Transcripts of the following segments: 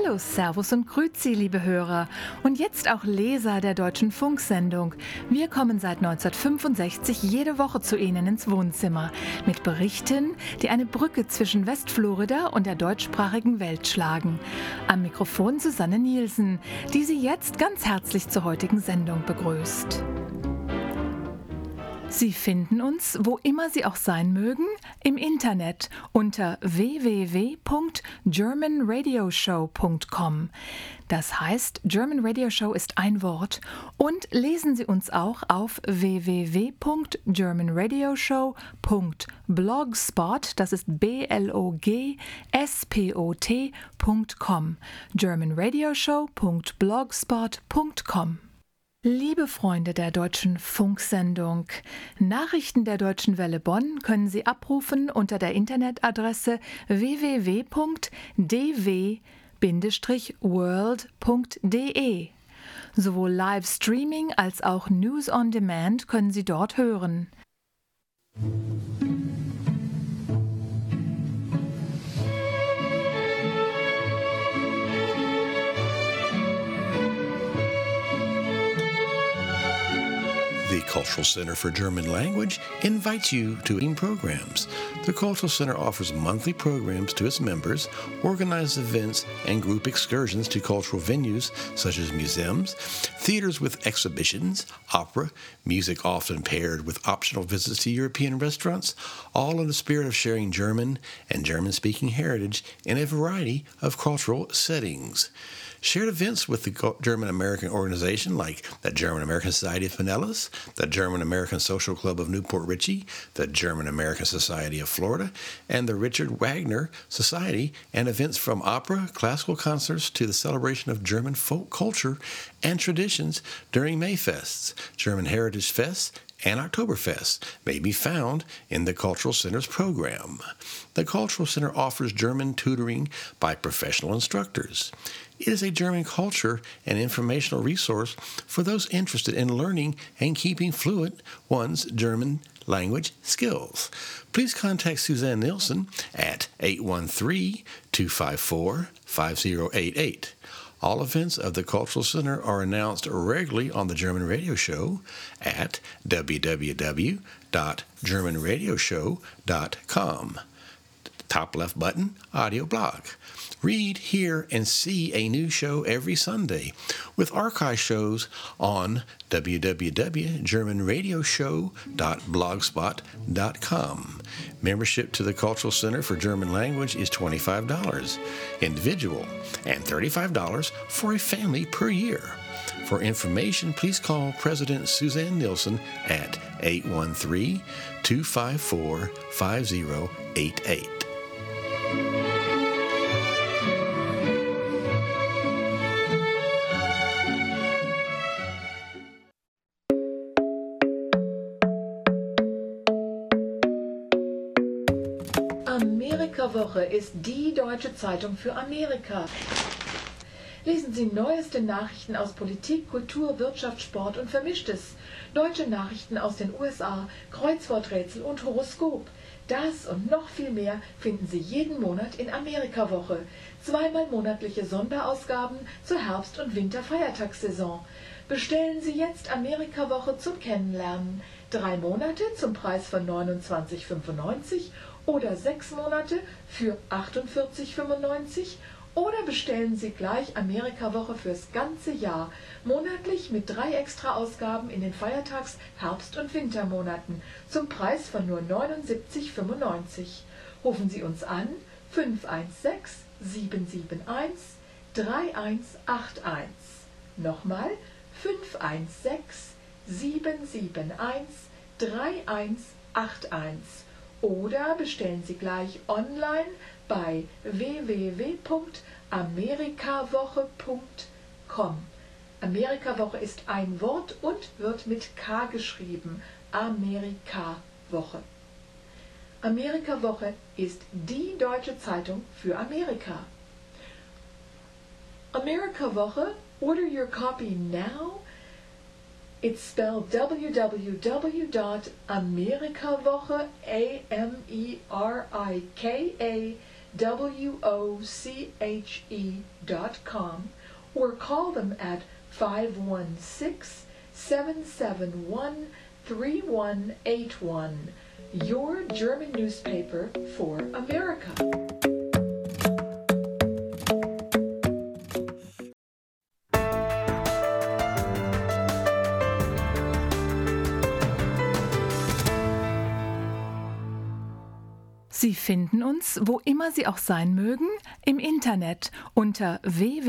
Hallo, Servus und Grüezi, liebe Hörer und jetzt auch Leser der Deutschen Funksendung. Wir kommen seit 1965 jede Woche zu Ihnen ins Wohnzimmer mit Berichten, die eine Brücke zwischen Westflorida und der deutschsprachigen Welt schlagen. Am Mikrofon Susanne Nielsen, die Sie jetzt ganz herzlich zur heutigen Sendung begrüßt. Sie finden uns, wo immer Sie auch sein mögen, im Internet unter www.germanradioshow.com. Das heißt, German Radio Show ist ein Wort und lesen Sie uns auch auf www.germanradioshow.blogspot, das ist blogspot.com, germanradioshow.blogspot.com. Liebe Freunde der Deutschen Funksendung, Nachrichten der Deutschen Welle Bonn können Sie abrufen unter der Internetadresse www.dw-world.de. Sowohl Livestreaming als auch News on Demand können Sie dort hören. The Cultural Center for German Language invites you to programs. The Cultural Center offers monthly programs to its members, organizes events and group excursions to cultural venues such as museums, theaters with exhibitions, opera, music often paired with optional visits to European restaurants, all in the spirit of sharing German and German-speaking heritage in a variety of cultural settings. Shared events with the German-American organization like the German-American Society of Pinellas, the German-American Social Club of Newport Richey, the German-American Society of Florida, and the Richard Wagner Society, and events from opera, classical concerts to the celebration of German folk culture and traditions during Mayfests, German Heritage Fests, and Oktoberfest may be found in the Cultural Center's program. The Cultural Center offers German tutoring by professional instructors. It is a German culture and informational resource for those interested in learning and keeping fluent one's German language skills. Please contact Suzanne Nielsen at 813-254-5088. All events of the Cultural Center are announced regularly on the German Radio Show at www.germanradioshow.com. Top left button, audio blog. Read, hear, and see a new show every Sunday with archive shows on www.germanradioshow.blogspot.com. Membership to the Cultural Center for German Language is $25 individual and $35 for a family per year. For information, please call President Suzanne Nielsen at 813-254-5088. Amerika-Woche ist die deutsche Zeitung für Amerika. Lesen Sie neueste Nachrichten aus Politik, Kultur, Wirtschaft, Sport und Vermischtes. Deutsche Nachrichten aus den USA, Kreuzworträtsel und Horoskop. Das und noch viel mehr finden Sie jeden Monat in Amerika-Woche. Zweimal monatliche Sonderausgaben zur Herbst- und Winterfeiertagssaison. Bestellen Sie jetzt Amerika-Woche zum Kennenlernen. 3 Monate zum Preis von $29,95 oder 6 Monate für $48,95 oder bestellen Sie gleich Amerika-Woche fürs ganze Jahr, monatlich mit 3 Extra-Ausgaben in den Feiertags-, Herbst- und Wintermonaten zum Preis von nur $79,95. Rufen Sie uns an 516-771-3181. Nochmal 516-771-3181. Oder bestellen Sie gleich online bei www.amerikawoche.com. Amerika-Woche ist ein Wort und wird mit K geschrieben. Amerika-Woche. Amerika-Woche ist die deutsche Zeitung für Amerika. Amerika-Woche, order your copy now. It's spelled www.amerikawoche, Amerika WOCHE.com, or call them at 516-771-3181. Your German newspaper for America. Sie finden uns, wo immer Sie auch sein mögen, im Internet unter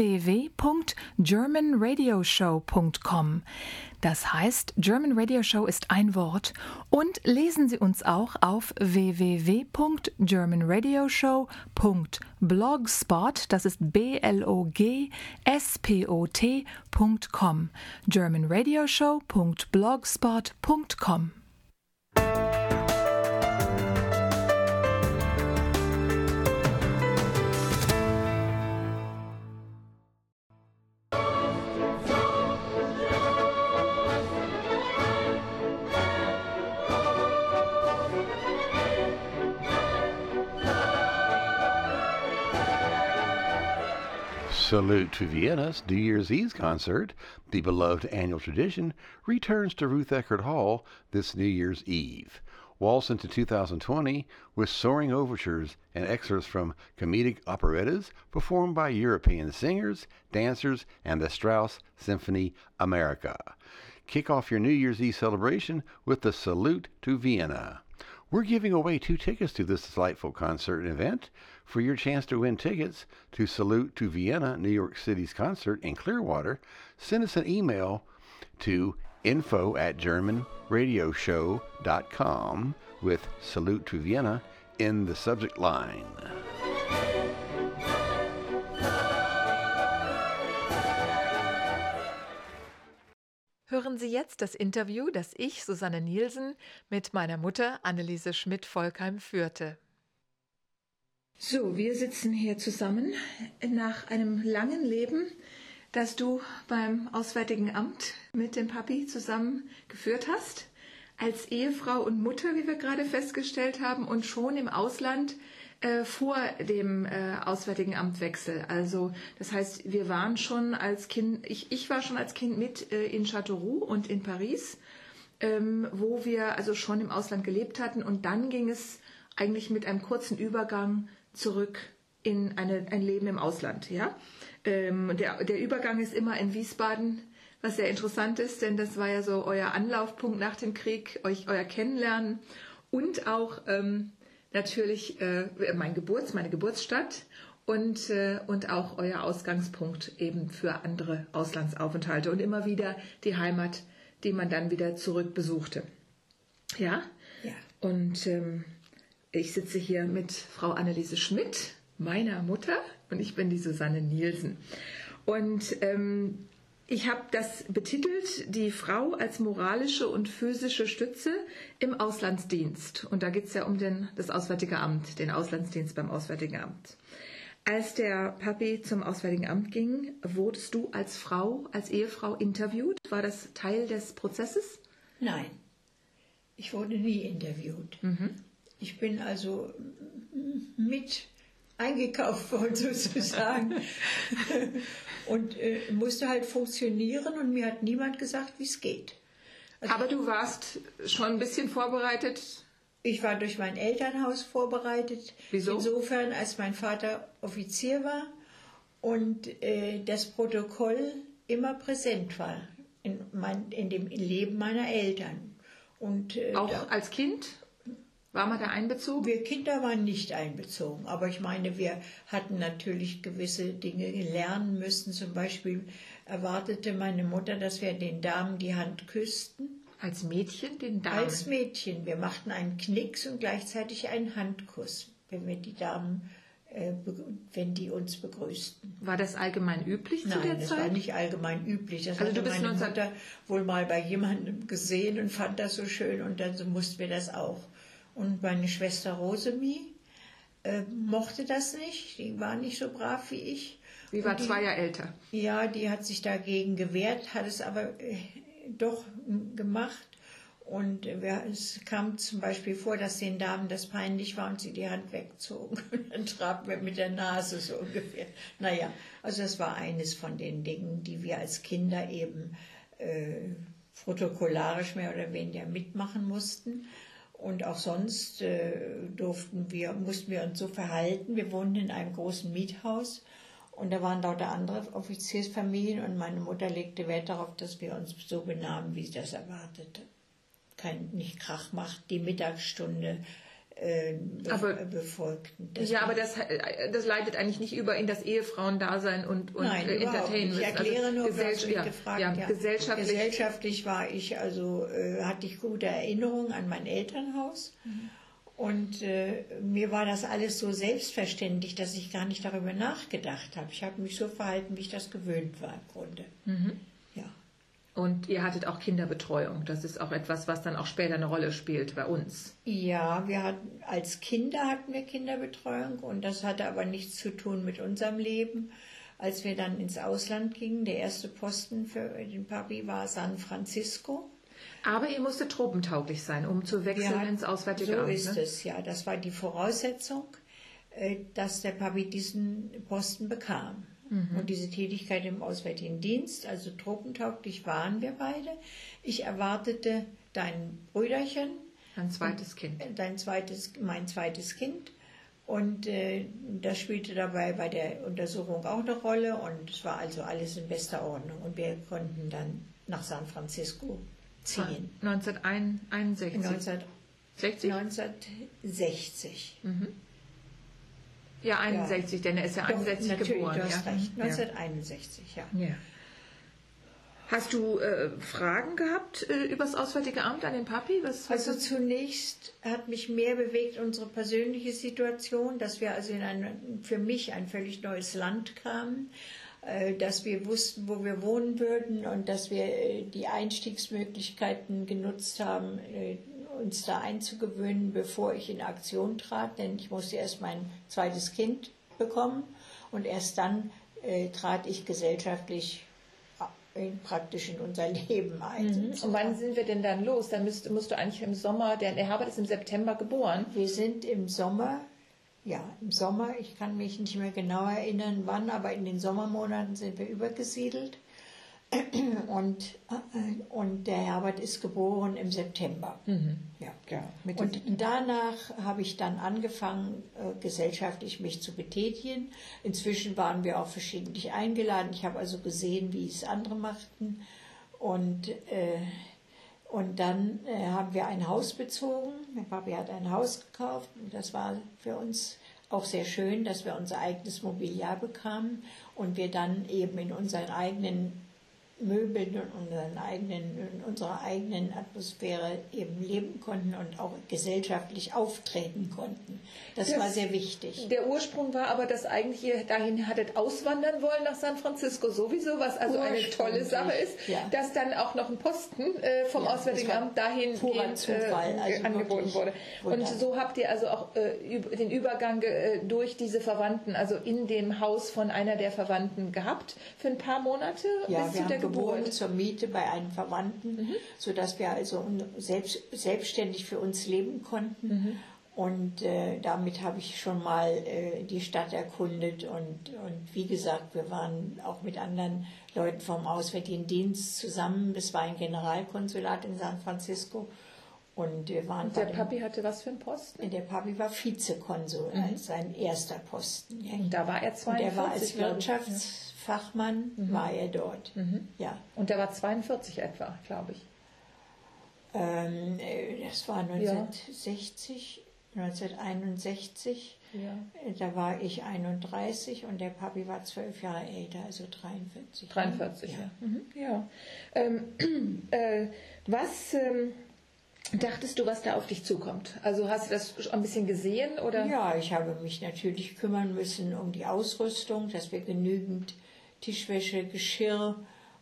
www.germanradioshow.com. Das heißt, German Radio Show ist ein Wort, und lesen Sie uns auch auf www.germanradioshow.blogspot, das ist blogspot.com, germanradioshow.blogspot.com. Salute to Vienna's New Year's Eve concert, the beloved annual tradition, returns to Ruth Eckerd Hall this New Year's Eve. Waltz into 2020 with soaring overtures and excerpts from comedic operettas performed by European singers, dancers, and the Strauss Symphony America. Kick off your New Year's Eve celebration with the Salute to Vienna. We're giving away 2 tickets to this delightful concert and event. For your chance to win tickets to Salute to Vienna, New York City's concert in Clearwater, send us an email to info@germanradioshow.com with Salute to Vienna in the subject line. Hören Sie jetzt das Interview, das ich, Susanne Nielsen, mit meiner Mutter Anneliese Schmidt-Volkheim führte. So, wir sitzen hier zusammen nach einem langen Leben, das du beim Auswärtigen Amt mit dem Papi zusammen geführt hast, als Ehefrau und Mutter, wie wir gerade festgestellt haben, und schon im Ausland vor dem Auswärtigen Amtwechsel. Also das heißt, wir waren schon als Kind, ich war schon als Kind mit in Châteauroux und in Paris, wo wir also schon im Ausland gelebt hatten, und dann ging es eigentlich mit einem kurzen Übergang zurück in ein Leben im Ausland. Ja? Der Übergang ist immer in Wiesbaden, was sehr interessant ist, denn das war ja so euer Anlaufpunkt nach dem Krieg, euer Kennenlernen, und auch natürlich meine Geburtsstadt und auch euer Ausgangspunkt eben für andere Auslandsaufenthalte und immer wieder die Heimat, die man dann wieder zurück besuchte. Ja? Ja. Und ich sitze hier mit Frau Anneliese Schmidt, meiner Mutter, und ich bin die Susanne Nielsen. Und ich habe das betitelt, die Frau als moralische und physische Stütze im Auslandsdienst. Und da geht es ja um das Auswärtige Amt, den Auslandsdienst beim Auswärtigen Amt. Als der Papi zum Auswärtigen Amt ging, wurdest du als Ehefrau interviewt? War das Teil des Prozesses? Nein, ich wurde nie interviewt. Mhm. Ich bin also mit eingekauft worden sozusagen und musste halt funktionieren, und mir hat niemand gesagt, wie es geht. Also, aber du warst schon ein bisschen vorbereitet? Ich war durch mein Elternhaus vorbereitet. Wieso? Insofern, als mein Vater Offizier war und das Protokoll immer präsent war in dem Leben meiner Eltern. Und, auch als Kind? War man da einbezogen? Wir Kinder waren nicht einbezogen, aber ich meine, wir hatten natürlich gewisse Dinge lernen müssen. Zum Beispiel erwartete meine Mutter, dass wir den Damen die Hand küssten. Als Mädchen den Damen? Als Mädchen. Wir machten einen Knicks und gleichzeitig einen Handkuss, wenn wir die Damen, wenn die uns begrüßten. War das allgemein üblich zu der Zeit? Nein, das war nicht allgemein üblich. Das also hatte du bist meine Mutter wohl mal bei jemandem gesehen und fand das so schön, und dann so mussten wir das auch. Und meine Schwester Rosemie mochte das nicht. Die war nicht so brav wie ich. Die war 2 Jahre älter. Ja, die hat sich dagegen gewehrt, hat es aber doch gemacht. Und es kam zum Beispiel vor, dass den Damen das peinlich war und sie die Hand wegzogen. Und dann traben wir mit der Nase so ungefähr. Naja, also das war eines von den Dingen, die wir als Kinder eben protokollarisch mehr oder weniger mitmachen mussten. Und auch sonst mussten wir uns so verhalten. Wir wohnten in einem großen Miethaus und da waren lauter andere Offiziersfamilien und meine Mutter legte Wert darauf, dass wir uns so benahmen, wie sie das erwartete. Nicht Krach macht, die Mittagsstunde befolgten. Aber das leitet eigentlich nicht über in das Ehefrauendasein und Nein, Entertainment. Ich erkläre nur, was mich gefragt. Ja. Gesellschaftlich war ich, hatte ich gute Erinnerungen an mein Elternhaus. Und mir war das alles so selbstverständlich, dass ich gar nicht darüber nachgedacht habe. Ich habe mich so verhalten, wie ich das gewöhnt war im Grunde. Ja. Und ihr hattet auch Kinderbetreuung. Das ist auch etwas, was dann auch später eine Rolle spielt bei uns. Ja, als Kinder hatten wir Kinderbetreuung und das hatte aber nichts zu tun mit unserem Leben. Als wir dann ins Ausland gingen, der erste Posten für den Papi war San Francisco. Aber ihr musstet tropentauglich sein, um zu wechseln ins Auswärtige Amt. So ist es, ja. Das war die Voraussetzung, dass der Papi diesen Posten bekam. Und diese Tätigkeit im Auswärtigen Dienst, also tropentauglich waren wir beide. Ich erwartete dein Brüderchen. Ein zweites Kind. Mein zweites Kind. Und das spielte dabei bei der Untersuchung auch eine Rolle. Und es war also alles in bester Ordnung. Und wir konnten dann nach San Francisco ziehen. 1961. 1960. Ja, 61, denn er ist ja 61 geboren. Du hast recht. 1961, ja. Hast du Fragen gehabt über das Auswärtige Amt an den Papi? Also zunächst hat mich mehr bewegt unsere persönliche Situation, dass wir also für mich ein völlig neues Land kamen, dass wir wussten, wo wir wohnen würden und dass wir die Einstiegsmöglichkeiten genutzt haben, uns da einzugewöhnen, bevor ich in Aktion trat, denn ich musste erst mein zweites Kind bekommen und erst dann trat ich gesellschaftlich praktisch in unser Leben ein. Und wann sind wir denn dann los? Dann musst du eigentlich im Sommer, der Herbert ist im September geboren. Wir sind im Sommer, ich kann mich nicht mehr genau erinnern wann, aber in den Sommermonaten sind wir übergesiedelt. Und der Herbert ist geboren im September. Und danach habe ich dann angefangen, gesellschaftlich mich zu betätigen. Inzwischen waren wir auch verschiedentlich eingeladen. Ich habe also gesehen, wie es andere machten. Und dann haben wir ein Haus bezogen. Mein Papi hat ein Haus gekauft. Und das war für uns auch sehr schön, dass wir unser eigenes Mobiliar bekamen und wir dann eben in unseren eigenen Möbeln und in unserer eigenen Atmosphäre eben leben konnten und auch gesellschaftlich auftreten konnten. Das war sehr wichtig. Der Ursprung war aber, dass eigentlich ihr dahin hattet auswandern wollen nach San Francisco sowieso, was also eine tolle Sache ist, dass dann auch noch ein Posten vom Auswärtigen Amt dahin angeboten wurde. Und so habt ihr also auch den Übergang durch diese Verwandten, also in dem Haus von einer der Verwandten gehabt, für ein paar Monate bis zu der Geburt zur Miete bei einem Verwandten, sodass wir also selbstständig für uns leben konnten. Und damit habe ich schon mal die Stadt erkundet. Und wie gesagt, wir waren auch mit anderen Leuten vom Auswärtigen Dienst zusammen. Es war ein Generalkonsulat in San Francisco. Und wir waren. Und der Papi hatte was für einen Posten? Der Papi war Vizekonsul, als sein erster Posten. Ja. Und da war er 42. Und er war als Wirtschaftsfachmann, war er dort. Ja. Und der war 42 etwa, glaube ich. Das war 1961. Da war ich 31 und der Papi war 12 Jahre älter, also 43. 43, was dachtest du, was da auf dich zukommt? Also hast du das schon ein bisschen gesehen? Oder? Ja, ich habe mich natürlich kümmern müssen um die Ausrüstung, dass wir genügend Tischwäsche, Geschirr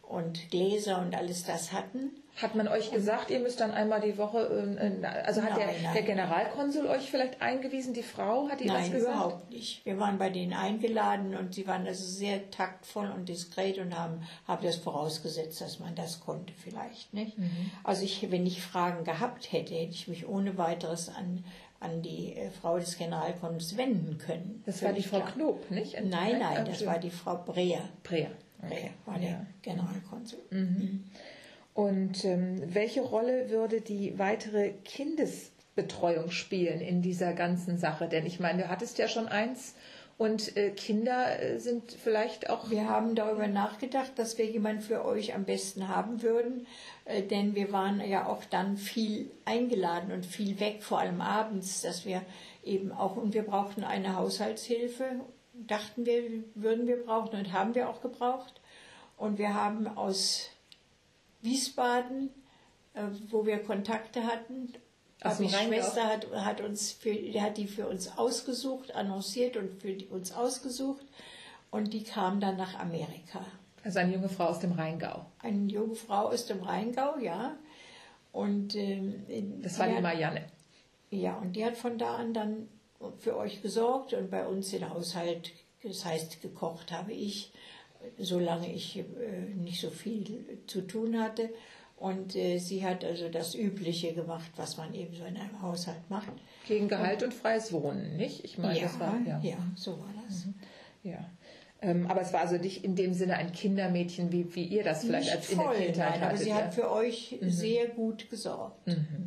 und Gläser und alles das hatten. Hat man euch gesagt, ihr müsst dann einmal die Woche, also hat der Generalkonsul euch vielleicht eingewiesen, die Frau, hat die das gesagt? Nein, überhaupt nicht. Wir waren bei denen eingeladen und sie waren also sehr taktvoll und diskret und haben das vorausgesetzt, dass man das konnte vielleicht, nicht? Also wenn ich Fragen gehabt hätte, hätte ich mich ohne weiteres an die Frau des Generalkonsuls wenden können. Das war die Frau Knob, nicht? Nein, das war die Frau Breer. Breer. Okay. Breer war der Generalkonsul. Und welche Rolle würde die weitere Kindesbetreuung spielen in dieser ganzen Sache? Denn ich meine, du hattest ja schon eins und Kinder sind vielleicht auch... Wir haben darüber nachgedacht, dass wir jemanden für euch am besten haben würden, denn wir waren ja auch dann viel eingeladen und viel weg, vor allem abends, dass wir eben auch, und wir brauchten eine Haushaltshilfe, dachten wir, würden wir brauchen und haben wir auch gebraucht. Und wir haben aus Wiesbaden, wo wir Kontakte hatten. Die Schwester hat die für uns ausgesucht, annonciert und für uns ausgesucht. Und die kam dann nach Amerika. Also eine junge Frau aus dem Rheingau. Eine junge Frau aus dem Rheingau, ja. Und das war die Marianne. Ja, und die hat von da an dann für euch gesorgt und bei uns den Haushalt, das heißt gekocht habe ich, solange ich nicht so viel zu tun hatte. Und sie hat also das Übliche gemacht, was man eben so in einem Haushalt macht. Gegen Gehalt und freies Wohnen, nicht? Ich meine, ja, das war... Ja, so war das. Ja. Aber es war also nicht in dem Sinne ein Kindermädchen, wie ihr das vielleicht nicht als in der Kindheit hattet. Aber sie hat für euch sehr gut gesorgt.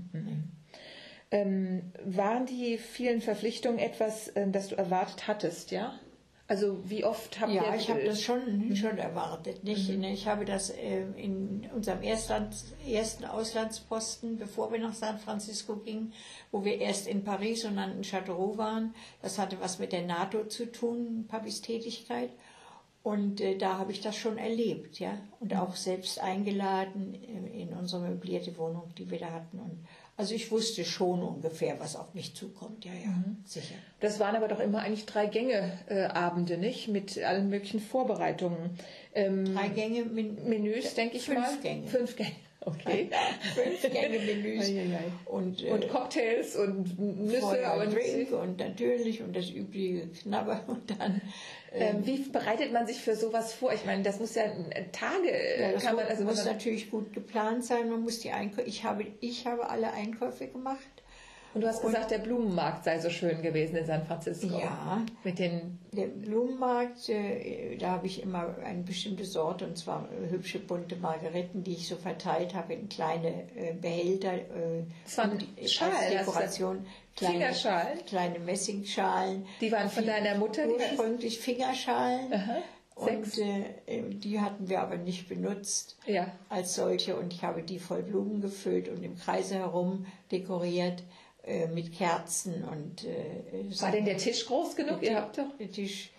Waren die vielen Verpflichtungen etwas, das du erwartet hattest, ja? Also wie oft habt ihr... Ja, ich habe das schon erwartet. Ich habe das in unserem ersten Auslandsposten, bevor wir nach San Francisco gingen, wo wir erst in Paris und dann in Châteauroux waren, das hatte was mit der NATO zu tun, Papis Tätigkeit. Und da habe ich das schon erlebt, ja. Und auch selbst eingeladen in unsere möblierte Wohnung, die wir da hatten. Und also ich wusste schon ungefähr, was auf mich zukommt, ja, sicher. Das waren aber doch immer eigentlich 3 Gänge-Abende, nicht? Mit allen möglichen Vorbereitungen. 3 Gänge Menüs, denke ich 5 mal. Gänge. 5 Gänge. Okay. 5 Gänge Menüs. Und Cocktails und Nüsse und Drink und natürlich und das übliche Knabber und dann... wie bereitet man sich für sowas vor? Ich meine, das muss ja Tage... Ja, das muss natürlich gut geplant sein. Man muss die Einkäufe... Ich habe alle Einkäufe gemacht. Und du hast gesagt, der Blumenmarkt sei so schön gewesen in San Francisco. Ja, der Blumenmarkt, da habe ich immer eine bestimmte Sorte, und zwar hübsche bunte Margeriten, die ich so verteilt habe in kleine Behälter. Das waren Schalen, Dekoration. Fingerschalen? Kleine Messingschalen. Die waren von deiner Mutter? Ursprünglich Fingerschalen. Aha. 6. Und die hatten wir aber nicht benutzt als solche. Und ich habe die voll Blumen gefüllt und im Kreise herum dekoriert. Mit Kerzen und... war denn der Tisch groß genug? Der Tisch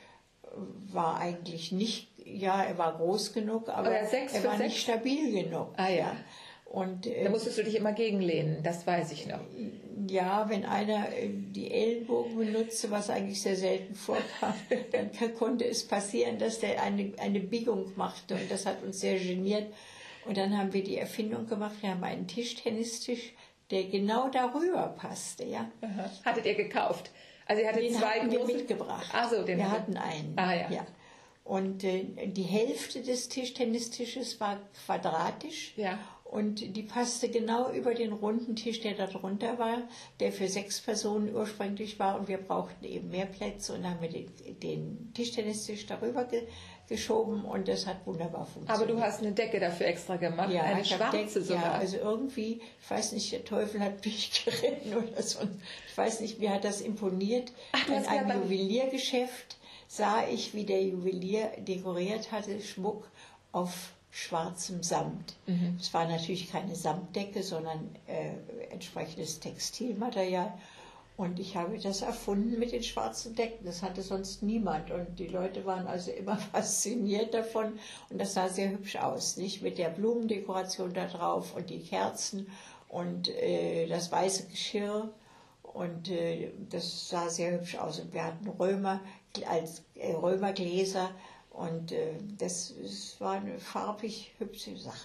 war eigentlich nicht... Ja, er war groß genug, aber er war nicht stabil genug. Ja. Und, da musstest du dich immer gegenlehnen, das weiß ich noch. Ja, wenn einer die Ellenbogen benutzte, was eigentlich sehr selten vorkam, dann konnte es passieren, dass der eine Biegung machte. Und das hat uns sehr geniert. Und dann haben wir die Erfindung gemacht, wir haben einen Tischtennistisch, der genau darüber passte, ja. Aha. Hattet ihr gekauft? Also ihr hattet den 2 hatten große... wir mitgebracht. Ach so, wir hatten einen. Ja. Und die Hälfte des Tischtennistisches war quadratisch. Ja. Und die passte genau über den runden Tisch, der da drunter war, der für 6 Personen ursprünglich war. Und wir brauchten eben mehr Plätze und dann haben wir den Tischtennistisch darüber geschoben und das hat wunderbar funktioniert. Aber du hast eine Decke dafür extra gemacht, ja, eine schwarze sogar. Ja, also irgendwie, ich weiß nicht, der Teufel hat mich geritten oder so. Ich weiß nicht, mir hat das imponiert. In einem Juweliergeschäft sah ich, wie der Juwelier dekoriert hatte, Schmuck auf schwarzem Samt. Es war natürlich keine Samtdecke, sondern entsprechendes Textilmaterial. Und ich habe das erfunden mit den schwarzen Decken. Das hatte sonst niemand. Und die Leute waren also immer fasziniert davon. Und das sah sehr hübsch aus, nicht? Mit der Blumendekoration da drauf und die Kerzen und das weiße Geschirr. Und das sah sehr hübsch aus. Und wir hatten Römergläser Und das war eine farbig hübsche Sache.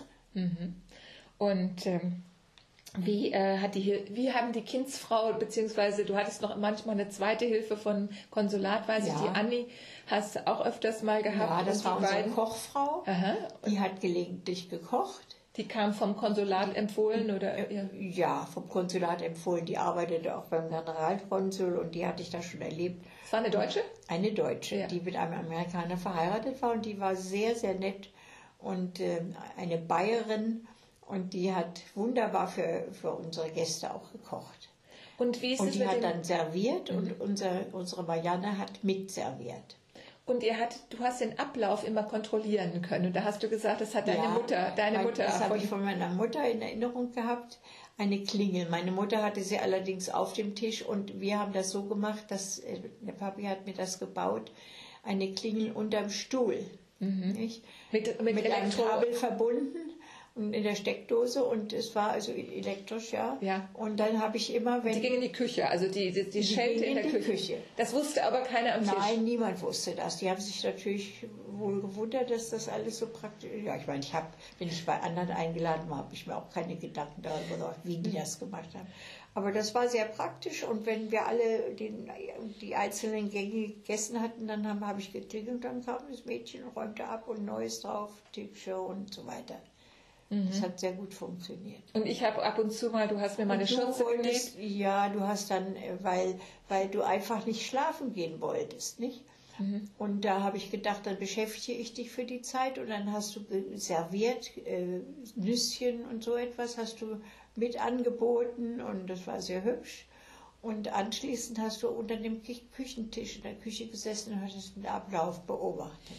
Und wie haben die Kindsfrau, beziehungsweise du hattest noch manchmal eine zweite Hilfe von Konsulat, weiß ich, die Anni hast du auch öfters mal gehabt. Ja, das war unsere Kochfrau. Aha. Die hat gelegentlich gekocht. Die kam vom Konsulat empfohlen, oder? Ja, vom Konsulat empfohlen. Die arbeitete auch beim Generalkonsul und die hatte ich da schon erlebt. Das war eine Deutsche? Eine Deutsche, die mit einem Amerikaner verheiratet war, und die war sehr, sehr nett und eine Bayerin, und die hat wunderbar für unsere Gäste auch gekocht. Und wie ist und es die mit hat dann serviert und unsere Marianne hat mitserviert. Und du hast den Ablauf immer kontrollieren können. Und da hast du gesagt, das hat deine Mutter. Das habe ich von meiner Mutter in Erinnerung gehabt. Eine Klingel. Meine Mutter hatte sie allerdings auf dem Tisch, und wir haben das so gemacht, dass der Papi hat mir das gebaut, eine Klingel unterm Stuhl. Nicht? Mit einem Kabel verbunden und in der Steckdose, und es war also elektrisch, ja. Und dann habe ich immer, die ging in die Küche, also die schellte in der Küche. Das wusste aber keiner am Tisch. Nein, niemand wusste das. Die haben sich natürlich wohl gewundert, dass das alles so praktisch ist. Ja, ich meine, wenn ich bei anderen eingeladen war, habe ich mir auch keine Gedanken darüber gemacht, wie die das gemacht haben. Aber das war sehr praktisch, und wenn wir alle die einzelnen Gänge gegessen hatten, dann habe ich geklingelt, dann kam das Mädchen und räumte ab und Neues drauf, Tippshow und so weiter. Das hat sehr gut funktioniert. Und ich habe ab und zu mal, du hast mir meine Schürze genäht. Ja, du hast dann, weil du einfach nicht schlafen gehen wolltest, nicht? Und da habe ich gedacht, dann beschäftige ich dich für die Zeit, und dann hast du serviert, Nüsschen und so etwas hast du mit angeboten, und das war sehr hübsch. Und anschließend hast du unter dem Küchentisch in der Küche gesessen und hattest den Ablauf beobachtet.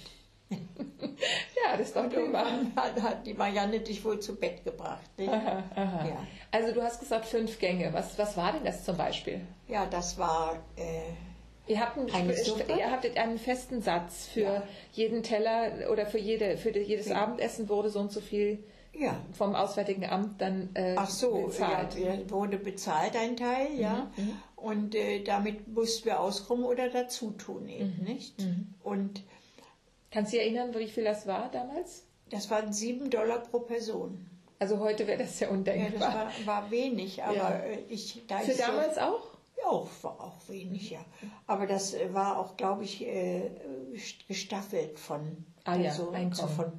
Ja, das ist doch prima. Hat die Marianne dich wohl zu Bett gebracht. Nicht? Aha. Ja. Also du hast gesagt 5 Gänge. Was war denn das zum Beispiel? Ja, das war Ihr habt einen festen Satz für jeden Teller, oder für jedes Abendessen wurde so und so viel vom Auswärtigen Amt dann bezahlt. Ja, wurde bezahlt ein Teil, und damit mussten wir auskommen oder dazu tun eben, nicht? Und kannst du dich erinnern, wie viel das war damals? Das waren $7 pro Person. Also heute wäre das ja undenkbar. Ja, das war wenig, aber Für damals auch? Ja, war auch wenig, ja. Aber das war auch, glaube ich, gestaffelt vom Einkommen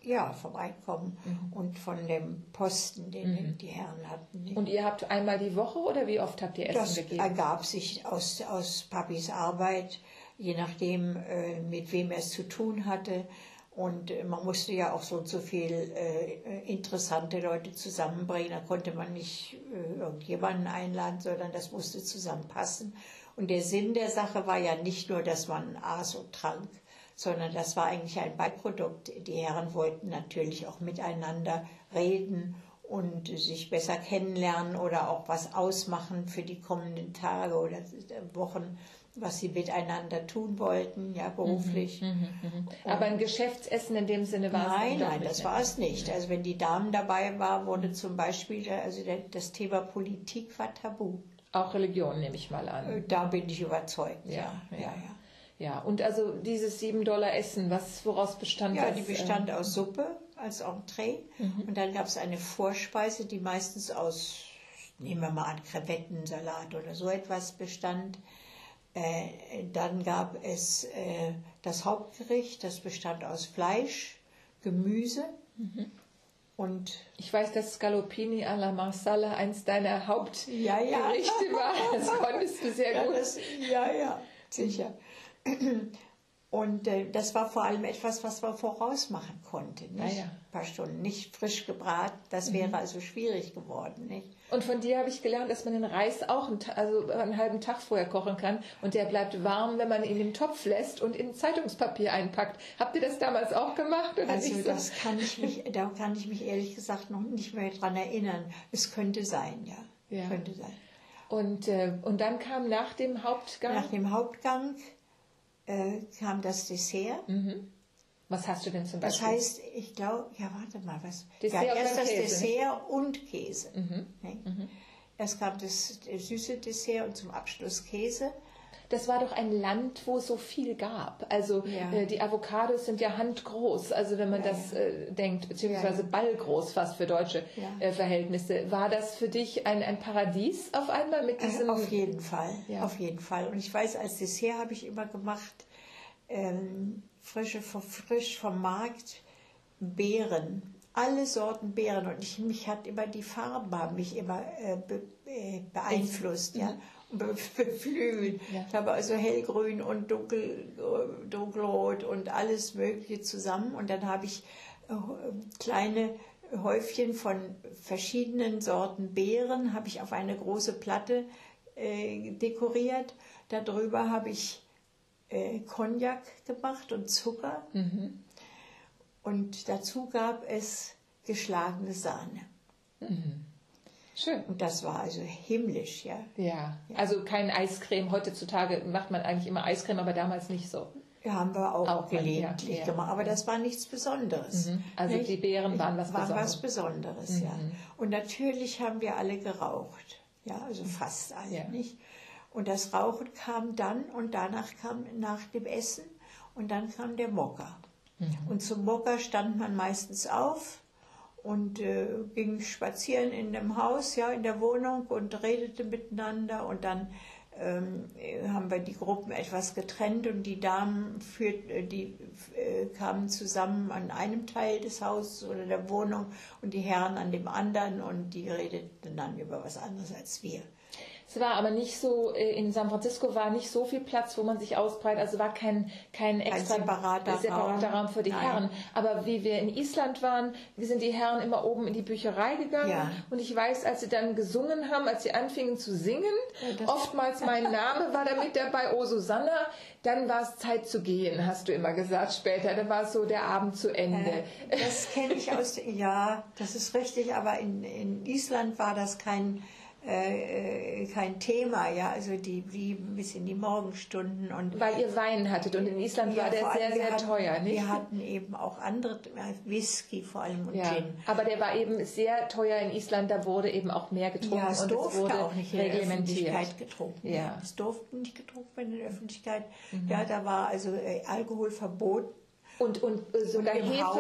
und von dem Posten, den die Herren hatten. Und ihr habt einmal die Woche, oder wie oft habt ihr Essen gegeben? Das ergab sich aus Papis Arbeit, je nachdem, mit wem er es zu tun hatte. Und man musste ja auch so und so viel interessante Leute zusammenbringen. Da konnte man nicht irgendjemanden einladen, sondern das musste zusammenpassen. Und der Sinn der Sache war ja nicht nur, dass man aß und trank, sondern das war eigentlich ein Beiprodukt. Die Herren wollten natürlich auch miteinander reden und sich besser kennenlernen oder auch was ausmachen für die kommenden Tage oder Wochen, was sie miteinander tun wollten, ja, beruflich. Aber ein Geschäftsessen in dem Sinne war es nicht? Nein, das war es nicht. Also wenn die Damen dabei waren, wurde zum Beispiel, das Thema Politik war tabu. Auch Religion, nehme ich mal an. Da bin ich überzeugt, ja. Ja, und also dieses $7 Essen, woraus bestand das? Ja, die bestand aus Suppe als Entree. Und dann gab es eine Vorspeise, die meistens aus, nehmen wir mal an, Krevetten, Salat oder so etwas bestand. Dann gab es das Hauptgericht, das bestand aus Fleisch, Gemüse und... Ich weiß, dass Scallopini alla Marsala eins deiner Hauptgerichte war. Das konntest du sehr gut. Sicher. Und das war vor allem etwas, was man vorausmachen konnte. Nicht? Ein paar Stunden, nicht frisch gebraten. Das wäre also schwierig geworden. Nicht? Und von dir habe ich gelernt, dass man den Reis auch einen halben Tag vorher kochen kann. Und der bleibt warm, wenn man ihn in den Topf lässt und in Zeitungspapier einpackt. Habt ihr das damals auch gemacht? Oder also nicht so? Da kann ich mich ehrlich gesagt noch nicht mehr dran erinnern. Es könnte sein, ja. Könnte sein. Und dann kam nach dem Hauptgang? Nach dem Hauptgang kam das Dessert. Was hast du denn zum Beispiel? Das heißt, ich glaube, warte mal, was? Dessert erst das Käse, Dessert und Käse. Erst kam das süße Dessert und zum Abschluss Käse. das war doch ein Land, wo es so viel gab. Also die Avocados sind ja handgroß, also wenn man das denkt, beziehungsweise ballgroß fast für deutsche Verhältnisse. War das für dich ein Paradies auf einmal mit diesem... Auf jeden Fall, auf jeden Fall. Und ich weiß, als Dessert habe ich immer gemacht, frisch vom Markt Beeren. Alle Sorten Beeren und mich hat immer die Farben haben mich immer beeinflusst, und beflügelt. Ich habe also hellgrün und dunkelrot und alles Mögliche zusammen und dann habe ich kleine Häufchen von verschiedenen Sorten Beeren habe ich auf eine große Platte dekoriert. Darüber habe ich Cognac gemacht und Zucker. Und dazu gab es geschlagene Sahne. Schön. Und das war also himmlisch, Ja, also kein Eiscreme. Heutzutage macht man eigentlich immer Eiscreme, aber damals nicht so. Ja, haben wir auch gelegentlich gemacht, aber das war nichts Besonderes. Also nicht? Die Beeren waren was Besonderes. Ja. Und natürlich haben wir alle geraucht, also fast alle, nicht? Und das Rauchen kam dann und danach kam nach dem Essen und dann kam der Mokka. Und zum Mokka stand man meistens auf und ging spazieren in dem Haus, in der Wohnung und redete miteinander und dann haben wir die Gruppen etwas getrennt und die Damen kamen zusammen an einem Teil des Hauses oder der Wohnung und die Herren an dem anderen und die redeten dann über was anderes als wir. Es war aber nicht so, in San Francisco war nicht so viel Platz, wo man sich ausbreitet, also war kein extra separater Raum für die Herren. Aber wie wir in Island waren, sind die Herren immer oben in die Bücherei gegangen und ich weiß, als sie dann gesungen haben, als sie anfingen zu singen, oftmals mein Name war da mit dabei, oh Susanna, dann war es Zeit zu gehen, hast du immer gesagt später, dann war es so der Abend zu Ende. Das kenne ich das ist richtig, aber in Island war das kein Thema, also die blieben bis in die Morgenstunden. Und weil ihr Wein hattet und in Island war der sehr, sehr teuer, nicht? Wir hatten eben auch andere, Whisky vor allem und Gin. Aber der war eben sehr teuer in Island, da wurde eben auch mehr getrunken und es wurde auch nicht reglementiert getrunken. Es durfte nicht getrunken werden in der Öffentlichkeit. Da war also Alkohol verboten. Und sogar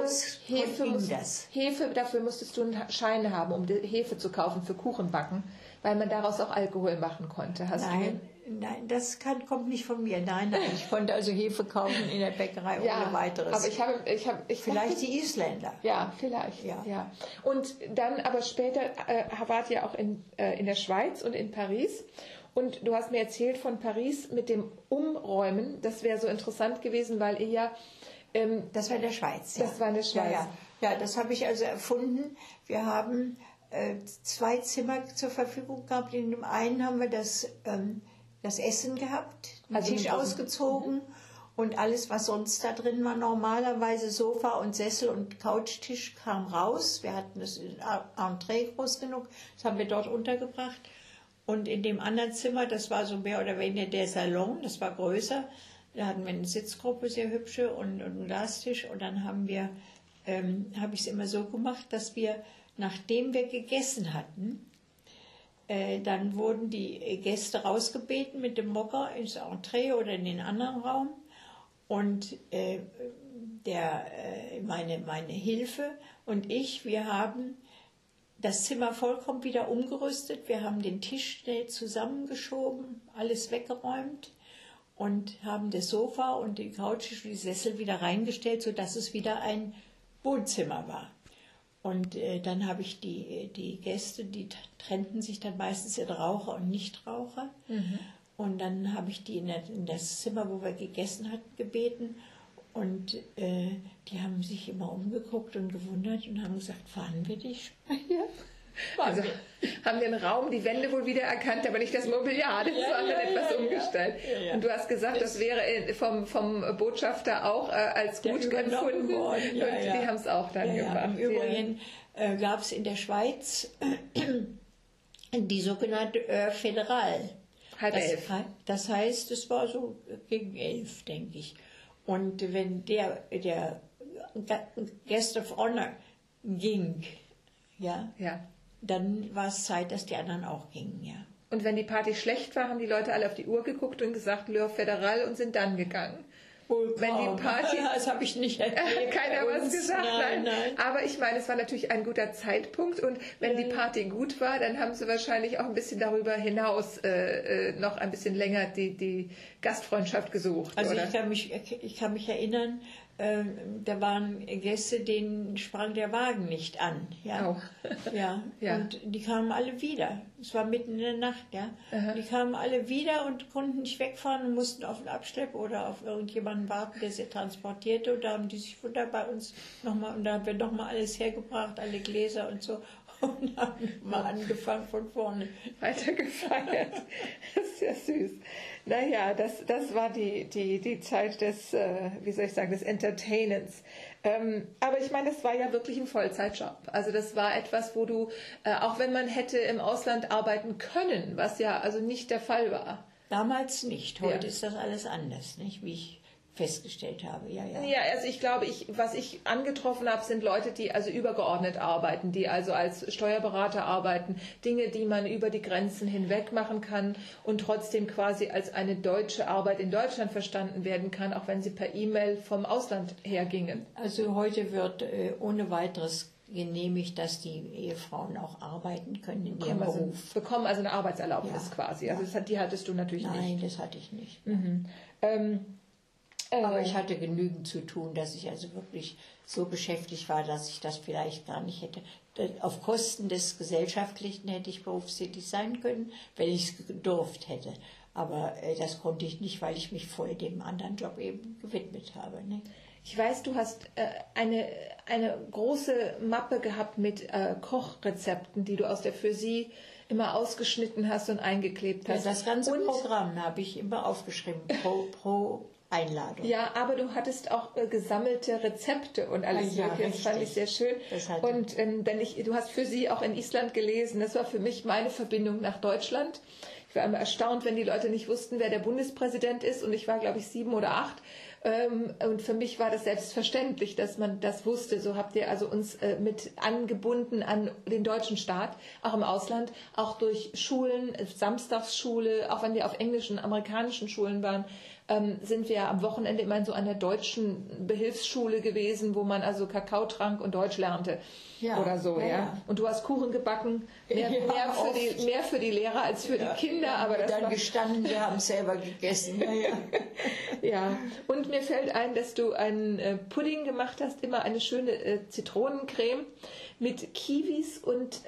Hefe, dafür musstest du einen Schein haben, um Hefe zu kaufen für Kuchenbacken, weil man daraus auch Alkohol machen konnte. Nein, das kommt nicht von mir. Nein, ich konnte also Hefe kaufen in der Bäckerei ohne weiteres. Aber vielleicht die Isländer. Ja, vielleicht. Ja. Und dann, aber später wart ihr auch in der Schweiz und in Paris. Und du hast mir erzählt von Paris mit dem Umräumen. Das wäre so interessant gewesen, weil ihr das war in der Schweiz. Das war in der Schweiz. Ja, das habe ich also erfunden. Wir haben 2 Zimmer zur Verfügung gehabt. In dem einen haben wir das Essen gehabt, den Tisch ausgezogen und alles, was sonst da drin war. Normalerweise Sofa und Sessel und Couchtisch kam raus. Wir hatten das Entree groß genug. Das haben wir dort untergebracht. Und in dem anderen Zimmer, das war so mehr oder weniger der Salon, das war größer. Da hatten wir eine Sitzgruppe, sehr hübsche, und einen Glastisch. Und dann habe ich es immer so gemacht, dass wir, nachdem wir gegessen hatten, dann wurden die Gäste rausgebeten mit dem Mokka ins Entree oder in den anderen Raum. Und meine Hilfe und ich, wir haben das Zimmer vollkommen wieder umgerüstet. Wir haben den Tisch schnell zusammengeschoben, alles weggeräumt. Und haben das Sofa und den Couchtisch und die Sessel wieder reingestellt, sodass es wieder ein Wohnzimmer war. Und dann habe ich die Gäste, die trennten sich dann meistens in Raucher und Nichtraucher. Und dann habe ich die in das Zimmer, wo wir gegessen hatten, gebeten. Und die haben sich immer umgeguckt und gewundert und haben gesagt, fahren wir dich? Also haben den Raum, die Wände wohl wieder erkannt, aber nicht das Mobiliar, das war dann etwas umgestellt. Und du hast gesagt, das wäre vom Botschafter auch als gut empfunden worden. Und die haben es auch dann gemacht. Im Übrigen gab es in der Schweiz die sogenannte Fédérale. Halb 11. Das heißt, es war so gegen 11, denke ich. Und wenn der Guest of Honor ging, dann war es Zeit, dass die anderen auch gingen, Und wenn die Party schlecht war, haben die Leute alle auf die Uhr geguckt und gesagt, L'heure fédérale und sind dann gegangen. Wenn die Party, das habe ich nicht erlebt. Keiner was gesagt, nein. Aber ich meine, es war natürlich ein guter Zeitpunkt und wenn die Party gut war, dann haben sie wahrscheinlich auch ein bisschen darüber hinaus noch ein bisschen länger die Gastfreundschaft gesucht. Also oder? Ich kann mich erinnern, da waren Gäste, denen sprang der Wagen nicht an. Ja? Oh. Ja. Und die kamen alle wieder. Es war mitten in der Nacht. Ja? Die kamen alle wieder und konnten nicht wegfahren und mussten auf den Abschlepp oder auf irgendjemanden warten, der sie transportierte. Und da haben die sich wunderbar bei uns nochmal, und da haben wir nochmal alles hergebracht, alle Gläser und so. Und haben mal angefangen von vorne. Weiter gefeiert. Das ist ja süß. Naja, das war die Zeit des, wie soll ich sagen, des Entertainens. Aber ich meine, das war ja wirklich ein Vollzeitjob. Also das war etwas, wo du, auch wenn man hätte im Ausland arbeiten können, was ja also nicht der Fall war. Damals nicht. Heute ist das alles anders, nicht? Wie ich festgestellt habe. Ja, also ich glaube, was ich angetroffen habe, sind Leute, die also übergeordnet arbeiten, die also als Steuerberater arbeiten, Dinge, die man über die Grenzen hinweg machen kann und trotzdem quasi als eine deutsche Arbeit in Deutschland verstanden werden kann, auch wenn sie per E-Mail vom Ausland hergingen. Also heute wird ohne weiteres genehmigt, dass die Ehefrauen auch arbeiten können in ihrem Beruf. Bekommen also eine Arbeitserlaubnis quasi. Also die hattest du natürlich nicht. Nein, das hatte ich nicht. Aber ich hatte genügend zu tun, dass ich also wirklich so beschäftigt war, dass ich das vielleicht gar nicht hätte. Auf Kosten des Gesellschaftlichen hätte ich berufstätig sein können, wenn ich es gedurft hätte. Aber das konnte ich nicht, weil ich mich voll dem anderen Job eben gewidmet habe. Ne? Ich weiß, du hast eine große Mappe gehabt mit Kochrezepten, die du aus der Physie immer ausgeschnitten hast und eingeklebt hast. Ja, das ganze Programm habe ich immer aufgeschrieben, pro Einladung. Ja, aber du hattest auch gesammelte Rezepte und alles Mögliche. Das fand ich sehr schön. Und du hast für sie auch in Island gelesen. Das war für mich meine Verbindung nach Deutschland. Ich war immer erstaunt, wenn die Leute nicht wussten, wer der Bundespräsident ist. Und ich war, glaube ich, 7 oder 8. Und für mich war das selbstverständlich, dass man das wusste. So habt ihr also uns mit angebunden an den deutschen Staat, auch im Ausland, auch durch Schulen, Samstagsschule, auch wenn wir auf englischen, amerikanischen Schulen waren, sind wir am Wochenende immer in so einer deutschen Behilfsschule gewesen, wo man also Kakao trank und Deutsch lernte. Oder so, ja. Und du hast Kuchen gebacken, mehr für die Lehrer als für die Kinder. Aber das dann gestanden, wir haben selber gegessen. Ja, und mir fällt ein, dass du einen Pudding gemacht hast, immer eine schöne Zitronencreme mit Kiwis und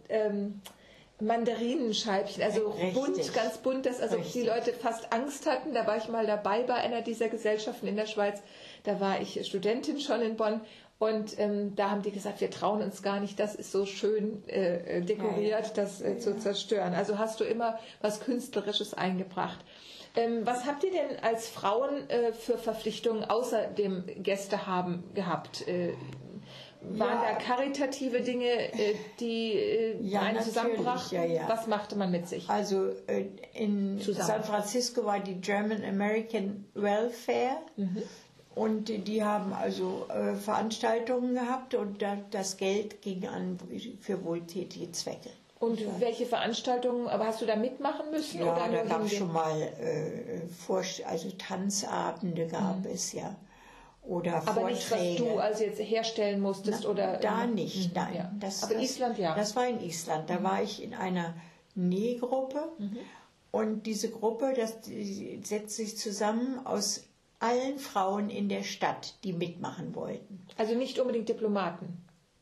Mandarinenscheibchen, also bunt, ganz bunt, dass also die Leute fast Angst hatten. Da war ich mal dabei bei einer dieser Gesellschaften in der Schweiz. Da war ich Studentin schon in Bonn. Und da haben die gesagt, wir trauen uns gar nicht, das ist so schön dekoriert, das zu zerstören. Also hast du immer was Künstlerisches eingebracht. Was habt ihr denn als Frauen für Verpflichtungen außer dem Gästehaben gehabt? Waren da karitative Dinge, die einen zusammenbrachten? Ja. Was machte man mit sich? Also in San Francisco war die German American Welfare. Und die haben also Veranstaltungen gehabt und das Geld ging für wohltätige Zwecke. Und welche Veranstaltungen, aber hast du da mitmachen müssen? Ja, oder da gab es schon mal also Tanzabende gab es, ja. Oder aber Vorträge. nicht, was du also jetzt herstellen musstest? Oder da nicht, nein. Ja. Aber Island, ja. Das war in Island. Da war ich in einer Nähgruppe. Und diese Gruppe, die setzt sich zusammen aus allen Frauen in der Stadt, die mitmachen wollten. Also nicht unbedingt Diplomaten?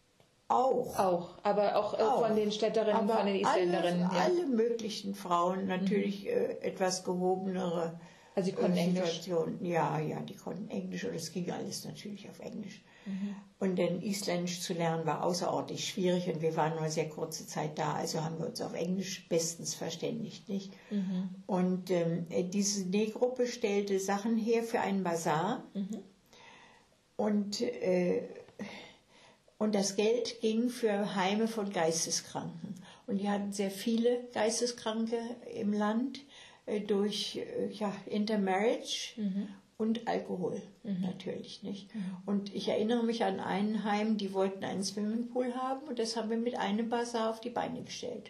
Auch. Aber auch von den Städterinnen, von den Isländerinnen. Alle möglichen Frauen, natürlich etwas gehobenere also die konnten Englisch? Ja, die konnten Englisch und es ging alles natürlich auf Englisch. Und denn Isländisch zu lernen war außerordentlich schwierig und wir waren nur sehr kurze Zeit da, also haben wir uns auf Englisch bestens verständigt, nicht? Und diese Nähgruppe stellte Sachen her für einen Basar und das Geld ging für Heime von Geisteskranken. Und die hatten sehr viele Geisteskranke im Land durch Intermarriage und Alkohol natürlich, nicht? Und ich erinnere mich an einen Heim, die wollten einen Swimmingpool haben und das haben wir mit einem Basar auf die Beine gestellt.